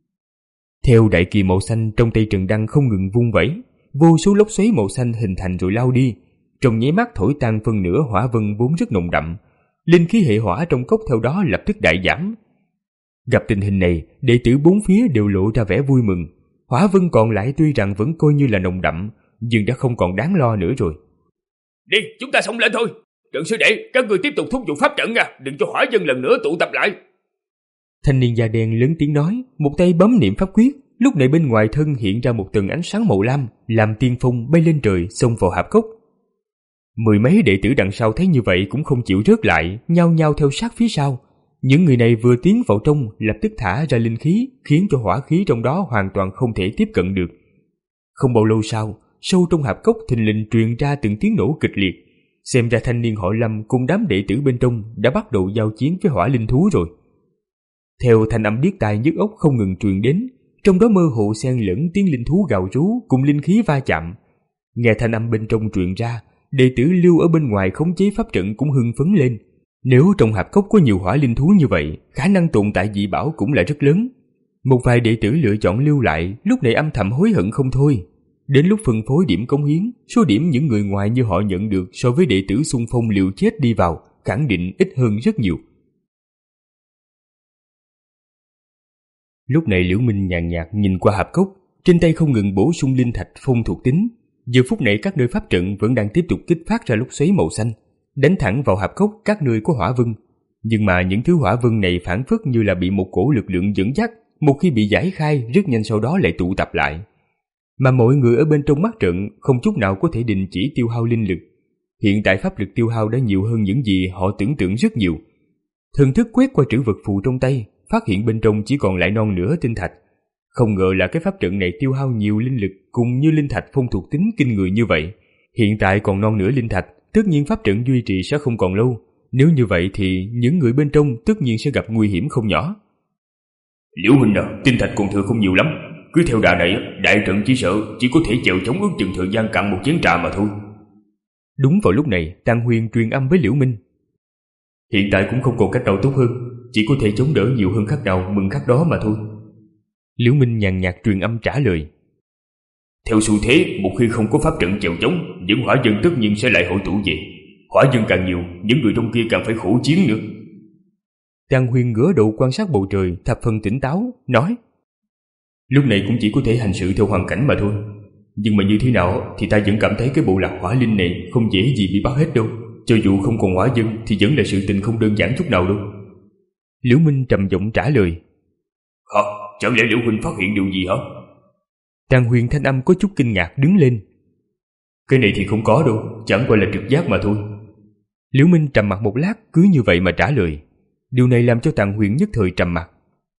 Theo đại kỳ màu xanh trong tay Trần Đăng không ngừng vung vẩy, vô số lốc xoáy màu xanh hình thành rồi lao đi, trong nháy mắt thổi tan phân nửa hỏa vân vốn rất nồng đậm. Linh khí hệ hỏa trong cốc theo đó lập tức đại giảm. Gặp tình hình này, đệ tử bốn phía đều lộ ra vẻ vui mừng. Hỏa vân còn lại tuy rằng vẫn coi như là nồng đậm, nhưng đã không còn đáng lo nữa rồi. Đi, chúng ta xông lên thôi. Trần sư đệ, các người tiếp tục thúc giục pháp trận nha, đừng cho hỏa dân lần nữa tụ tập lại. Thanh niên da đen lớn tiếng nói, một tay bấm niệm pháp quyết. Lúc này bên ngoài thân hiện ra một tầng ánh sáng màu lam, làm tiên phong bay lên trời, xông vào hạp cốc. Mười mấy đệ tử đằng sau thấy như vậy cũng không chịu rớt lại, nhao nhao theo sát phía sau. Những người này vừa tiến vào trong, lập tức thả ra linh khí, khiến cho hỏa khí trong đó hoàn toàn không thể tiếp cận được. Không bao lâu sau, sâu trong hạp cốc thình lình truyền ra từng tiếng nổ kịch liệt. Xem ra thanh niên họ Lâm cùng đám đệ tử bên trong đã bắt đầu giao chiến với hỏa linh thú rồi. Theo thanh âm điếc tai nhức óc không ngừng truyền đến, trong đó mơ hồ xen lẫn tiếng linh thú gào rú cùng linh khí va chạm. Nghe thanh âm bên trong truyền ra, đệ tử lưu ở bên ngoài khống chế pháp trận cũng hưng phấn lên. Nếu trong hạp cốc có nhiều hỏa linh thú như vậy, khả năng tồn tại dị bảo cũng là rất lớn. Một vài đệ tử lựa chọn lưu lại, lúc này âm thầm hối hận không thôi. Đến lúc phân phối điểm cống hiến, số điểm những người ngoài như họ nhận được so với đệ tử xung phong liều chết đi vào khẳng định ít hơn rất nhiều. Lúc này Liễu Minh nhàn nhạt nhìn qua hạp cốc, trên tay không ngừng bổ sung linh thạch phong thuộc tính. Giờ phút này các nơi pháp trận vẫn đang tiếp tục kích phát ra lốc xoáy màu xanh, đánh thẳng vào hạp cốc các nơi có hỏa vân. Nhưng mà những thứ hỏa vân này phản phất như là bị một cổ lực lượng dẫn dắt, một khi bị giải khai rất nhanh sau đó lại tụ tập lại. Mà mọi người ở bên trong mắt trận không chút nào có thể đình chỉ tiêu hao linh lực. Hiện tại pháp lực tiêu hao đã nhiều hơn những gì họ tưởng tượng rất nhiều. Thần thức quét qua trữ vật phù trong tay, phát hiện bên trong chỉ còn lại non nửa tinh thạch. Không ngờ là cái pháp trận này tiêu hao nhiều linh lực cùng như linh thạch phong thuộc tính kinh người như vậy. Hiện tại còn non nửa linh thạch, tất nhiên pháp trận duy trì sẽ không còn lâu. Nếu như vậy thì những người bên trong tất nhiên sẽ gặp nguy hiểm không nhỏ. Liễu huynh à, tinh thạch còn thừa không nhiều lắm. Cứ theo đà này, đại trận chỉ sợ chỉ có thể chèo chống ước chừng thời gian cạn một chén trà mà thôi. Đúng vào lúc này, Tàng Huyền truyền âm với Liễu Minh. Hiện tại cũng không còn cách nào tốt hơn, chỉ có thể chống đỡ nhiều hơn khắc nào mừng khắc đó mà thôi. Liễu Minh nhàn nhạt truyền âm trả lời. Theo xu thế, một khi không có pháp trận chèo chống, những hỏa dân tất nhiên sẽ lại hội tụ về. Hỏa dân càng nhiều, những người trong kia càng phải khổ chiến nữa. Tàng Huyền ngửa đầu quan sát bầu trời, thập phần tỉnh táo, nói. Lúc này cũng chỉ có thể hành sự theo hoàn cảnh mà thôi. Nhưng mà như thế nào thì ta vẫn cảm thấy cái bộ lạc hỏa linh này không dễ gì bị bắt hết đâu. Cho dù không còn hỏa dân thì vẫn là sự tình không đơn giản chút nào đâu. Liễu Minh trầm giọng trả lời. Hả? Chẳng lẽ Liễu huynh phát hiện điều gì hả? Tàng Huyền thanh âm có chút kinh ngạc đứng lên. Cái này thì không có đâu, chẳng qua là trực giác mà thôi. Liễu Minh trầm mặt một lát, cứ như vậy mà trả lời. Điều này làm cho Tàng Huyền nhất thời trầm mặt.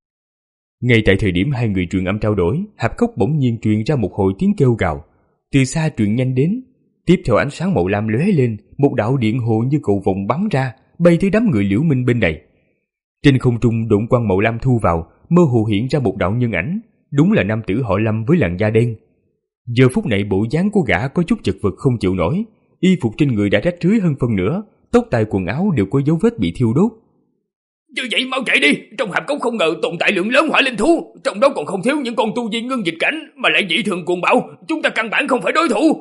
Ngay tại thời điểm hai người truyền âm trao đổi, hạp cốc bỗng nhiên truyền ra một hồi tiếng kêu gào. Từ xa truyền nhanh đến, tiếp theo ánh sáng màu lam lóe lên, một đạo điện hồ như cầu vồng bắn ra, bay tới đám người Liễu Minh bên này. Trên không trung độn quang màu lam thu vào, mơ hồ hiện ra một đạo nhân ảnh, đúng là nam tử họ Lâm với làn da đen. Giờ phút này bộ dáng của gã có chút chật vật không chịu nổi, y phục trên người đã rách rưới hơn phân nửa, tóc tai quần áo đều có dấu vết bị thiêu đốt. Như vậy mau chạy đi, trong hạp cốc không ngờ tồn tại lượng lớn hỏa linh thú, trong đó còn không thiếu những con tu vi ngưng dịch cảnh mà lại dị thường cuồng bạo, chúng ta căn bản không phải đối thủ.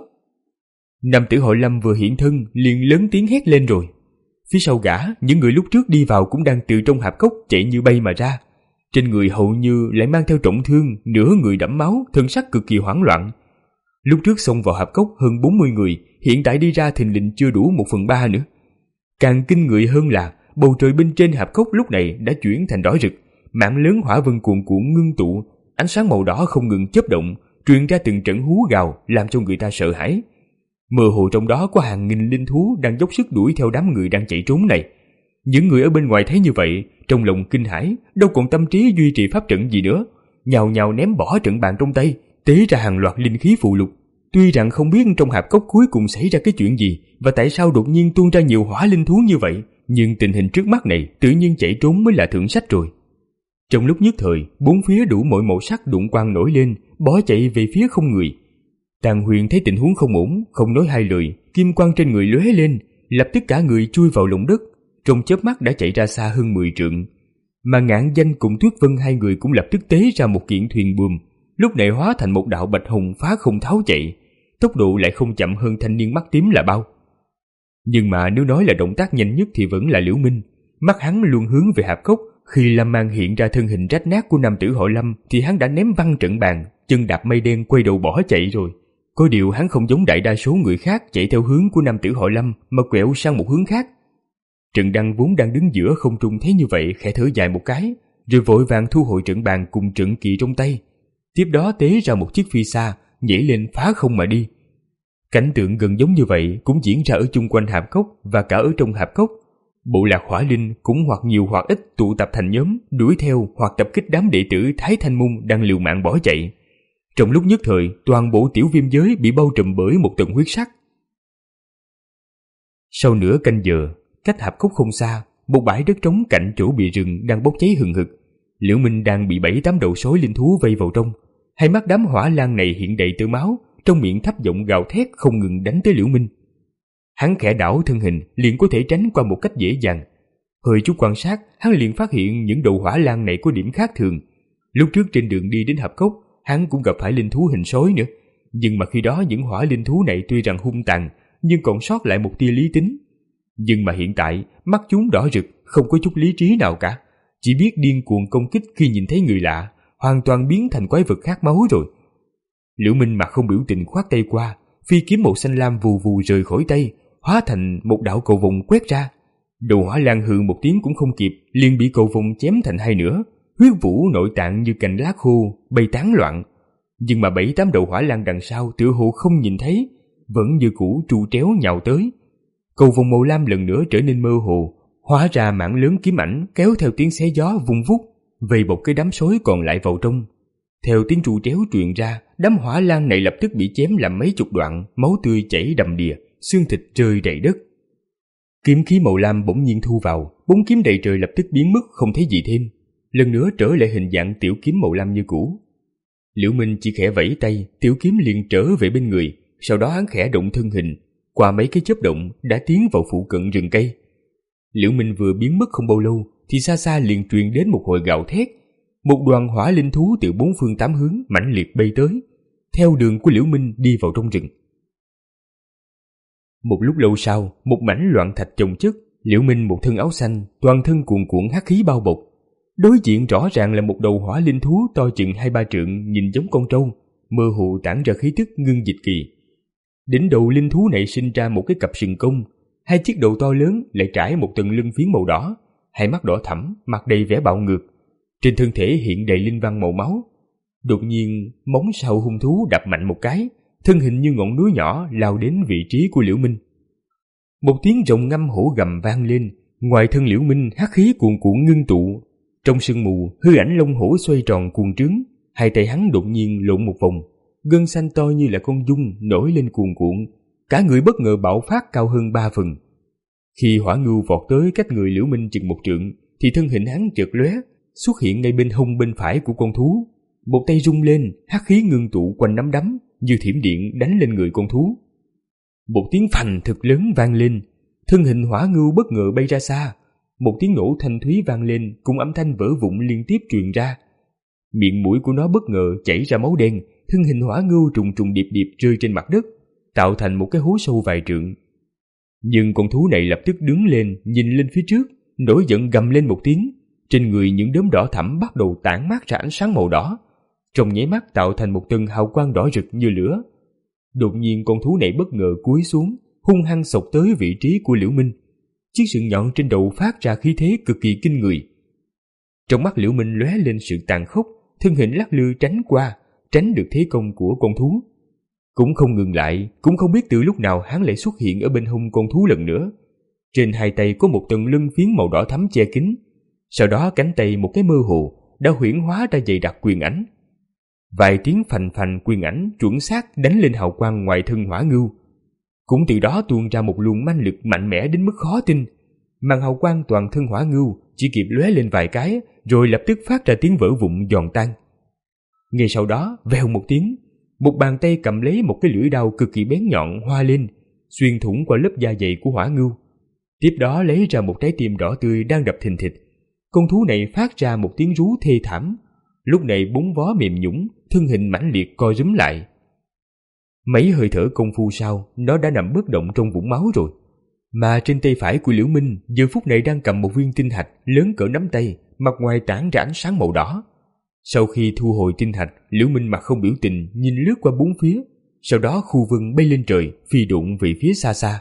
Nam tử hội Lâm vừa hiện thân liền lớn tiếng hét lên rồi. Phía sau gã, những người lúc trước đi vào cũng đang từ trong hạp cốc chạy như bay mà ra. Trên người hầu như lại mang theo trọng thương, nửa người đẫm máu, thân sắc cực kỳ hoảng loạn. Lúc trước xông vào hạp cốc hơn bốn mươi người, hiện tại đi ra thình lình chưa đủ một phần ba nữa. Càng kinh người hơn là bầu trời bên trên hạp cốc lúc này đã chuyển thành đỏ rực, mảng lớn hỏa vân cuồn cuộn ngưng tụ, ánh sáng màu đỏ không ngừng chớp động, truyền ra từng trận hú gào làm cho người ta sợ hãi. Mơ hồ trong đó có hàng nghìn linh thú đang dốc sức đuổi theo đám người đang chạy trốn này. Những người ở bên ngoài thấy như vậy, trong lòng kinh hãi, đâu còn tâm trí duy trì pháp trận gì nữa, nhào nhào ném bỏ trận bàn trong tay, tế ra hàng loạt linh khí phụ lục. Tuy rằng không biết trong hạp cốc cuối cùng xảy ra cái chuyện gì và tại sao đột nhiên tuôn ra nhiều hỏa linh thú như vậy, nhưng tình hình trước mắt này tự nhiên chạy trốn mới là thượng sách rồi. Trong lúc nhất thời, bốn phía đủ mọi màu sắc đụng quang nổi lên, bỏ chạy về phía không người. Tàng Huyền thấy tình huống không ổn, không nói hai lời, kim quang trên người lóe lên, lập tức cả người chui vào lòng đất, trong chớp mắt đã chạy ra xa hơn mười trượng. Mà Ngạn Danh cùng Tuyết Vân hai người cũng lập tức tế ra một kiện thuyền buồm, lúc này hóa thành một đạo bạch hồng phá không tháo chạy, tốc độ lại không chậm hơn thanh niên mắt tím là bao. Nhưng mà nếu nói là động tác nhanh nhất thì vẫn là Liễu Minh, mắt hắn luôn hướng về hạp cốc. Khi Lâm Mang hiện ra thân hình rách nát của nam tử họ Lâm thì hắn đã ném văng trận bàn, chân đạp mây đen quay đầu bỏ chạy rồi. Có điều hắn không giống đại đa số người khác chạy theo hướng của nam tử họ Lâm mà quẹo sang một hướng khác. Trần Đăng vốn đang đứng giữa không trung thấy như vậy khẽ thở dài một cái, rồi vội vàng thu hồi trận bàn cùng trận kỳ trong tay. Tiếp đó tế ra một chiếc phi xa, nhảy lên phá không mà đi. Cảnh tượng gần giống như vậy cũng diễn ra ở chung quanh hạp cốc và cả ở trong hạp cốc. Bộ lạc hỏa linh cũng hoặc nhiều hoặc ít tụ tập thành nhóm, đuổi theo hoặc tập kích đám đệ tử Thái Thanh Môn đang liều mạng bỏ chạy. Trong lúc nhất thời, toàn bộ tiểu viêm giới bị bao trùm bởi một tầng huyết sắc. Sau nửa canh giờ, cách hạp cốc không xa, một bãi đất trống cạnh chỗ bìa rừng đang bốc cháy hừng hực. Liễu Minh đang bị bảy tám đầu sói linh thú vây vào trong. Hai mắt đám hỏa lan này hiện đầy tơ máu, trong miệng thấp giọng gào thét không ngừng đánh tới Liễu Minh. Hắn khẽ đảo thân hình, liền có thể tránh qua một cách dễ dàng. Hơi chút quan sát, hắn liền phát hiện những đầu hỏa lan này có điểm khác thường. Lúc trước trên đường đi đến hạp cốc, hắn cũng gặp phải linh thú hình sói nữa. Nhưng mà khi đó những hỏa linh thú này tuy rằng hung tàn, nhưng còn sót lại một tia lý tính. Nhưng mà hiện tại, mắt chúng đỏ rực, không có chút lý trí nào cả. Chỉ biết điên cuồng công kích khi nhìn thấy người lạ, hoàn toàn biến thành quái vật khát máu rồi. Liễu Minh mặt không biểu tình khoát tay qua, phi kiếm màu xanh lam vù vù rời khỏi tay, hóa thành một đạo cầu vồng quét ra. Đầu hỏa lan hừ một tiếng cũng không kịp, liền bị cầu vồng chém thành hai nửa, huyết vũ nội tạng như cành lá khô bay tán loạn. Nhưng mà bảy tám đầu hỏa lan đằng sau tựa hồ không nhìn thấy, vẫn như cũ trụ tréo nhào tới. Cầu vồng màu lam lần nữa trở nên mơ hồ, hóa ra mảng lớn kiếm ảnh kéo theo tiếng xé gió vung vút, vây bọc cái đám sói còn lại vào trong. Theo tiếng trụ tréo truyền ra, đám hỏa lan này lập tức bị chém làm mấy chục đoạn, máu tươi chảy đầm đìa, xương thịt rơi đầy đất. Kiếm khí màu lam bỗng nhiên thu vào, bốn kiếm đầy trời lập tức biến mất không thấy gì thêm, lần nữa trở lại hình dạng tiểu kiếm màu lam như cũ. Liễu Minh chỉ khẽ vẫy tay, tiểu kiếm liền trở về bên người, sau đó hắn khẽ động thân hình, qua mấy cái chớp động đã tiến vào phụ cận rừng cây. Liễu Minh vừa biến mất không bao lâu thì xa xa liền truyền đến một hồi gào thét. Một đoàn hỏa linh thú từ bốn phương tám hướng mãnh liệt bay tới, theo đường của Liễu Minh đi vào trong rừng. Một lúc lâu sau, một mảnh loạn thạch chồng chất, Liễu Minh một thân áo xanh, toàn thân cuồn cuộn hắc khí bao bọc. Đối diện rõ ràng là một đầu hỏa linh thú to chừng hai ba trượng, nhìn giống con trâu, mơ hồ tản ra khí tức ngưng dịch kỳ. Đỉnh đầu linh thú này sinh ra một cái cặp sừng công, hai chiếc đầu to lớn lại trải một tầng lưng phiến màu đỏ, hai mắt đỏ thẫm, mặt đầy vẻ bạo ngược. Trên thân thể hiện đầy linh văn màu máu. Đột nhiên, móng sau hung thú đập mạnh một cái, thân hình như ngọn núi nhỏ lao đến vị trí của Liễu Minh. Một tiếng rồng ngâm hổ gầm vang lên, ngoài thân Liễu Minh hắc khí cuồn cuộn ngưng tụ. Trong sương mù, hư ảnh lông hổ xoay tròn cuồng trướng, hai tay hắn đột nhiên lộn một vòng, gân xanh to như là con giun nổi lên cuồn cuộn, cả người bất ngờ bạo phát cao hơn ba phần. Khi hỏa ngưu vọt tới cách người Liễu Minh chừng một trượng, thì thân hình hắn chợt lóe, xuất hiện ngay bên hông bên phải của con thú. Một tay rung lên, hắc khí ngưng tụ quanh nắm đấm, như thiểm điện đánh lên người con thú. Một tiếng phành thực lớn vang lên, thân hình hỏa ngưu bất ngờ bay ra xa. Một tiếng nổ thanh thúy vang lên, cùng âm thanh vỡ vụn liên tiếp truyền ra. Miệng mũi của nó bất ngờ chảy ra máu đen, thân hình hỏa ngưu trùng trùng điệp điệp rơi trên mặt đất, tạo thành một cái hố sâu vài trượng. Nhưng con thú này lập tức đứng lên, nhìn lên phía trước, nổi giận gầm lên một tiếng. Trên người những đốm đỏ thẫm bắt đầu tản mát ra ánh sáng màu đỏ, trong nháy mắt tạo thành một tầng hào quang đỏ rực như lửa. Đột nhiên con thú này bất ngờ cúi xuống, hung hăng xộc tới vị trí của Liễu Minh. Chiếc sừng nhọn trên đầu phát ra khí thế cực kỳ kinh người. Trong mắt Liễu Minh lóe lên sự tàn khốc, thân hình lắc lư tránh qua, tránh được thế công của con thú. Cũng không ngừng lại, cũng không biết từ lúc nào hắn lại xuất hiện ở bên hông con thú lần nữa. Trên hai tay có một tầng lưng phiến màu đỏ thắm che kín, sau đó cánh tay một cái mơ hồ đã huyễn hóa ra dày đặc quyền ảnh. Vài tiếng phành phành quyền ảnh chuẩn xác đánh lên hào quang ngoài thân hỏa ngưu. Cũng từ đó tuôn ra một luồng manh lực mạnh mẽ đến mức khó tin. Màn hào quang toàn thân hỏa ngưu chỉ kịp lóe lên vài cái, rồi lập tức phát ra tiếng vỡ vụn giòn tan. Ngay sau đó, vèo một tiếng, một bàn tay cầm lấy một cái lưỡi đao cực kỳ bén nhọn hoa lên, xuyên thủng qua lớp da dày của hỏa ngưu. Tiếp đó lấy ra một trái tim đỏ tươi đang đập thình thịch. Con thú này phát ra một tiếng rú thê thảm, lúc này bốn vó mềm nhũn, thân hình mãnh liệt co rúm lại. Mấy hơi thở công phu sau, nó đã nằm bất động trong vũng máu rồi. Mà trên tay phải của Liễu Minh giờ phút này đang cầm một viên tinh thạch lớn cỡ nắm tay, mặt ngoài tản ra ánh sáng màu đỏ. Sau khi thu hồi tinh thạch, Liễu Minh mặt không biểu tình nhìn lướt qua bốn phía, sau đó khu vân bay lên trời, phi độn về phía xa xa.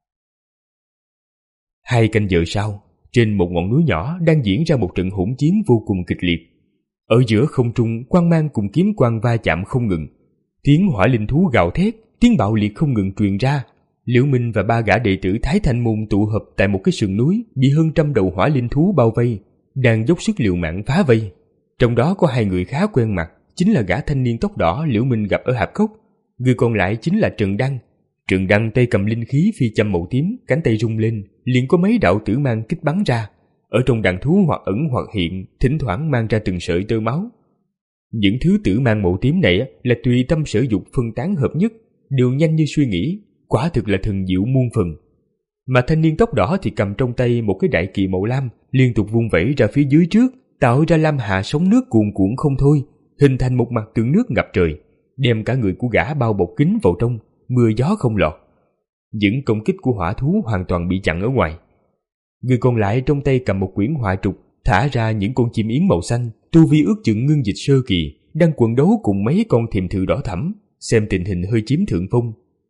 Hai canh giờ sau, trên một ngọn núi nhỏ đang diễn ra một trận hỗn chiến vô cùng kịch liệt. Ở giữa không trung, quang mang cùng kiếm quang va chạm không ngừng. Tiếng hỏa linh thú gào thét, tiếng bạo liệt không ngừng truyền ra. Liễu Minh và ba gã đệ tử Thái Thanh môn tụ hợp tại một cái sườn núi bị hơn trăm đầu hỏa linh thú bao vây, đang dốc sức liều mạng phá vây. Trong đó có hai người khá quen mặt, chính là gã thanh niên tóc đỏ Liễu Minh gặp ở hạp cốc. Người còn lại chính là Trần Đăng. Trần Đăng tay cầm linh khí phi châm màu tím, cánh tay rung lên, liền có mấy đạo tử mang kích bắn ra. Ở trong đàn thú hoặc ẩn hoặc hiện, thỉnh thoảng mang ra từng sợi tơ máu. Những thứ tử mang màu tím này là tùy tâm sở dục phân tán hợp nhất, đều nhanh như suy nghĩ, quả thực là thần diệu muôn phần. Mà thanh niên tóc đỏ thì cầm trong tay một cái đại kỳ màu lam, liên tục vung vẩy ra phía dưới trước, tạo ra lam hạ sóng nước cuồn cuộn không thôi, hình thành một mặt tượng nước ngập trời, đem cả người của gã bao bọc kín vào trong, mưa gió không lọt. Những công kích của hỏa thú hoàn toàn bị chặn ở ngoài. Người còn lại trong tay cầm một quyển hỏa trục, thả ra những con chim yến màu xanh, tu vi ước chừng ngưng dịch sơ kỳ, đang quần đấu cùng mấy con thiềm thử đỏ thẫm, xem tình hình hơi chiếm thượng phong.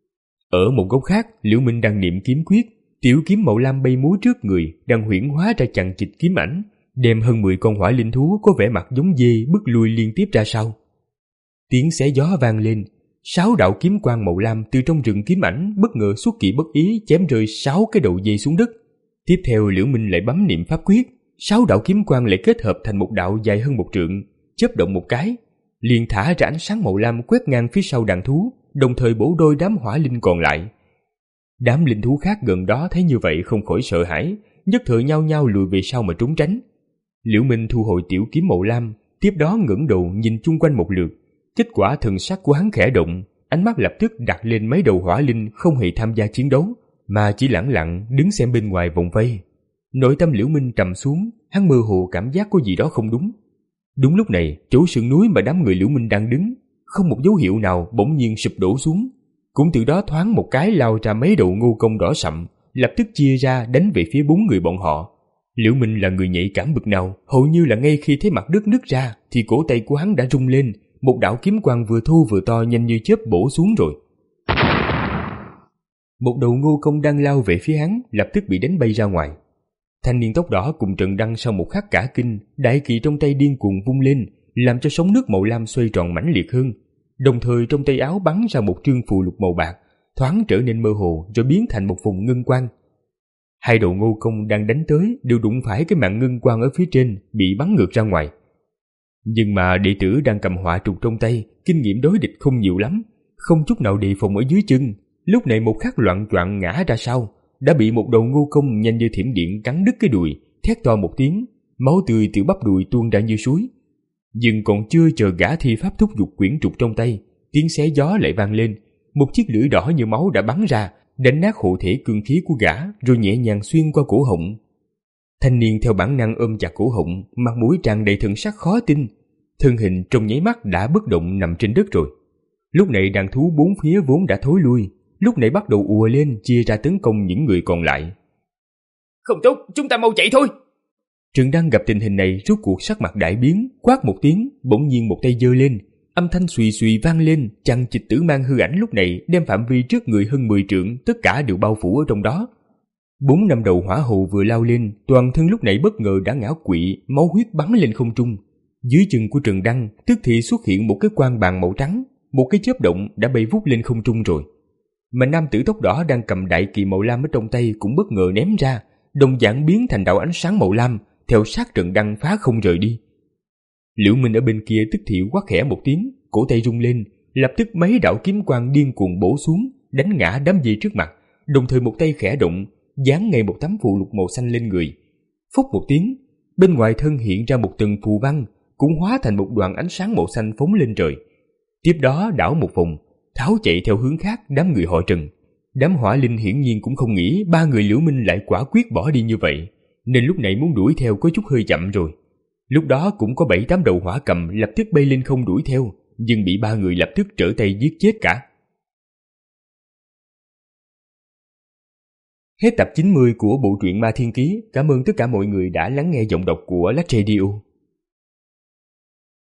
Ở một góc khác, Liễu Minh đang niệm kiếm quyết, tiểu kiếm màu lam bay múa trước người, đang huyễn hóa ra chằng chịt kiếm ảnh, đem hơn mười con hỏa linh thú có vẻ mặt giống dê bước lui liên tiếp ra sau. Tiếng xé gió vang lên, sáu đạo kiếm quang màu lam từ trong rừng kiếm ảnh bất ngờ xuất kỳ bất ý chém rơi sáu cái đầu dê xuống đất. Tiếp theo Liễu Minh lại bấm niệm pháp quyết, sáu đạo kiếm quang lại kết hợp thành một đạo dài hơn một trượng, chớp động một cái, liền thả ra ánh sáng màu lam quét ngang phía sau đàn thú, đồng thời bổ đôi đám hỏa linh còn lại. Đám linh thú khác gần đó thấy như vậy không khỏi sợ hãi, nhất thời nhao nhao lùi về sau mà trốn tránh. Liễu Minh thu hồi tiểu kiếm màu lam, tiếp đó ngẩng đầu nhìn chung quanh một lượt. Kết quả thần sắc của hắn khẽ động, ánh mắt lập tức đặt lên mấy đầu hỏa linh không hề tham gia chiến đấu, mà chỉ lẳng lặng đứng xem bên ngoài vòng vây. Nội tâm Liễu Minh trầm xuống, hắn mơ hồ cảm giác có gì đó không đúng. Đúng lúc này, chỗ sườn núi mà đám người Liễu Minh đang đứng, không một dấu hiệu nào bỗng nhiên sụp đổ xuống, cũng từ đó thoáng một cái lao ra mấy đầu ngô công đỏ sậm, lập tức chia ra đánh về phía bốn người bọn họ. Liễu Minh là người nhạy cảm bực nào, hầu như là ngay khi thấy mặt đất nứt ra thì cổ tay của hắn đã rung lên, một đạo kiếm quang vừa thô vừa to nhanh như chớp bổ xuống rồi. Một đầu ngô công đang lao về phía hắn lập tức bị đánh bay ra ngoài. Thanh niên tóc đỏ cùng Trần Đăng sau một khắc cả kinh, đại kỳ trong tay điên cuồng vung lên, làm cho sóng nước màu lam xoay tròn mãnh liệt hơn. Đồng thời trong tay áo bắn ra một trương phù lục màu bạc, thoáng trở nên mơ hồ rồi biến thành một vùng ngân quang. Hai đầu ngô công đang đánh tới đều đụng phải cái màn ngân quang ở phía trên, bị bắn ngược ra ngoài. Nhưng mà đệ tử đang cầm hỏa trục trong tay, kinh nghiệm đối địch không nhiều lắm, không chút nào đề phòng ở dưới chân, lúc này một khắc loạn choạng ngã ra sau, đã bị một đầu ngô công nhanh như thiểm điện cắn đứt cái đùi, thét to một tiếng, máu tươi từ bắp đùi tuôn ra như suối. Nhưng còn chưa chờ gã thi pháp thúc giục quyển trục trong tay, tiếng xé gió lại vang lên, một chiếc lưỡi đỏ như máu đã bắn ra, đánh nát hộ thể cương khí của gã, rồi nhẹ nhàng xuyên qua cổ họng. Thanh niên theo bản năng ôm chặt cổ họng, mặt mũi tràn đầy thần sắc khó tin, thân hình trong nháy mắt đã bất động nằm trên đất rồi. Lúc này đàn thú bốn phía vốn đã thối lui, lúc này bắt đầu ùa lên chia ra tấn công những người còn lại. Không tốt, chúng ta mau chạy thôi. Trần Đăng gặp tình hình này rốt cuộc sắc mặt đại biến, quát một tiếng, bỗng nhiên một tay giơ lên, âm thanh xùy xùy vang lên, chằng chịt tử mang hư ảnh lúc này đem phạm vi trước người hơn mười trượng tất cả đều bao phủ ở trong đó. Bốn năm đầu hỏa hồ vừa lao lên, toàn thân lúc này bất ngờ đã ngã quỵ, máu huyết bắn lên không trung. Dưới chân của Trần Đăng tức thì xuất hiện một cái quang bàn màu trắng, một cái chớp động đã bay vút lên không trung rồi. Mà nam tử tóc đỏ đang cầm đại kỳ màu lam ở trong tay cũng bất ngờ ném ra, đồng dạng biến thành đạo ánh sáng màu lam, theo sát Trần Đăng phá không rời đi. Liễu Minh ở bên kia tức thì quát khẽ một tiếng, cổ tay rung lên, lập tức mấy đạo kiếm quang điên cuồng bổ xuống, đánh ngã đám dây trước mặt, đồng thời một tay khẽ động, dán ngay một tấm phù lục màu xanh lên người. Phúc một tiếng, bên ngoài thân hiện ra một tầng phù văn, cũng hóa thành một đoàn ánh sáng màu xanh phóng lên trời. Tiếp đó đảo một vòng, tháo chạy theo hướng khác đám người họ Trần. Đám hỏa linh hiển nhiên cũng không nghĩ ba người Liễu Minh lại quả quyết bỏ đi như vậy, nên lúc này muốn đuổi theo có chút hơi chậm rồi. Lúc đó cũng có bảy tám đầu hỏa cầm lập tức bay lên không đuổi theo, nhưng bị ba người lập tức trở tay giết chết cả. Hết tập chín mươi của bộ truyện Ma Thiên Ký. Cảm ơn tất cả mọi người đã lắng nghe giọng đọc của Lách Radio.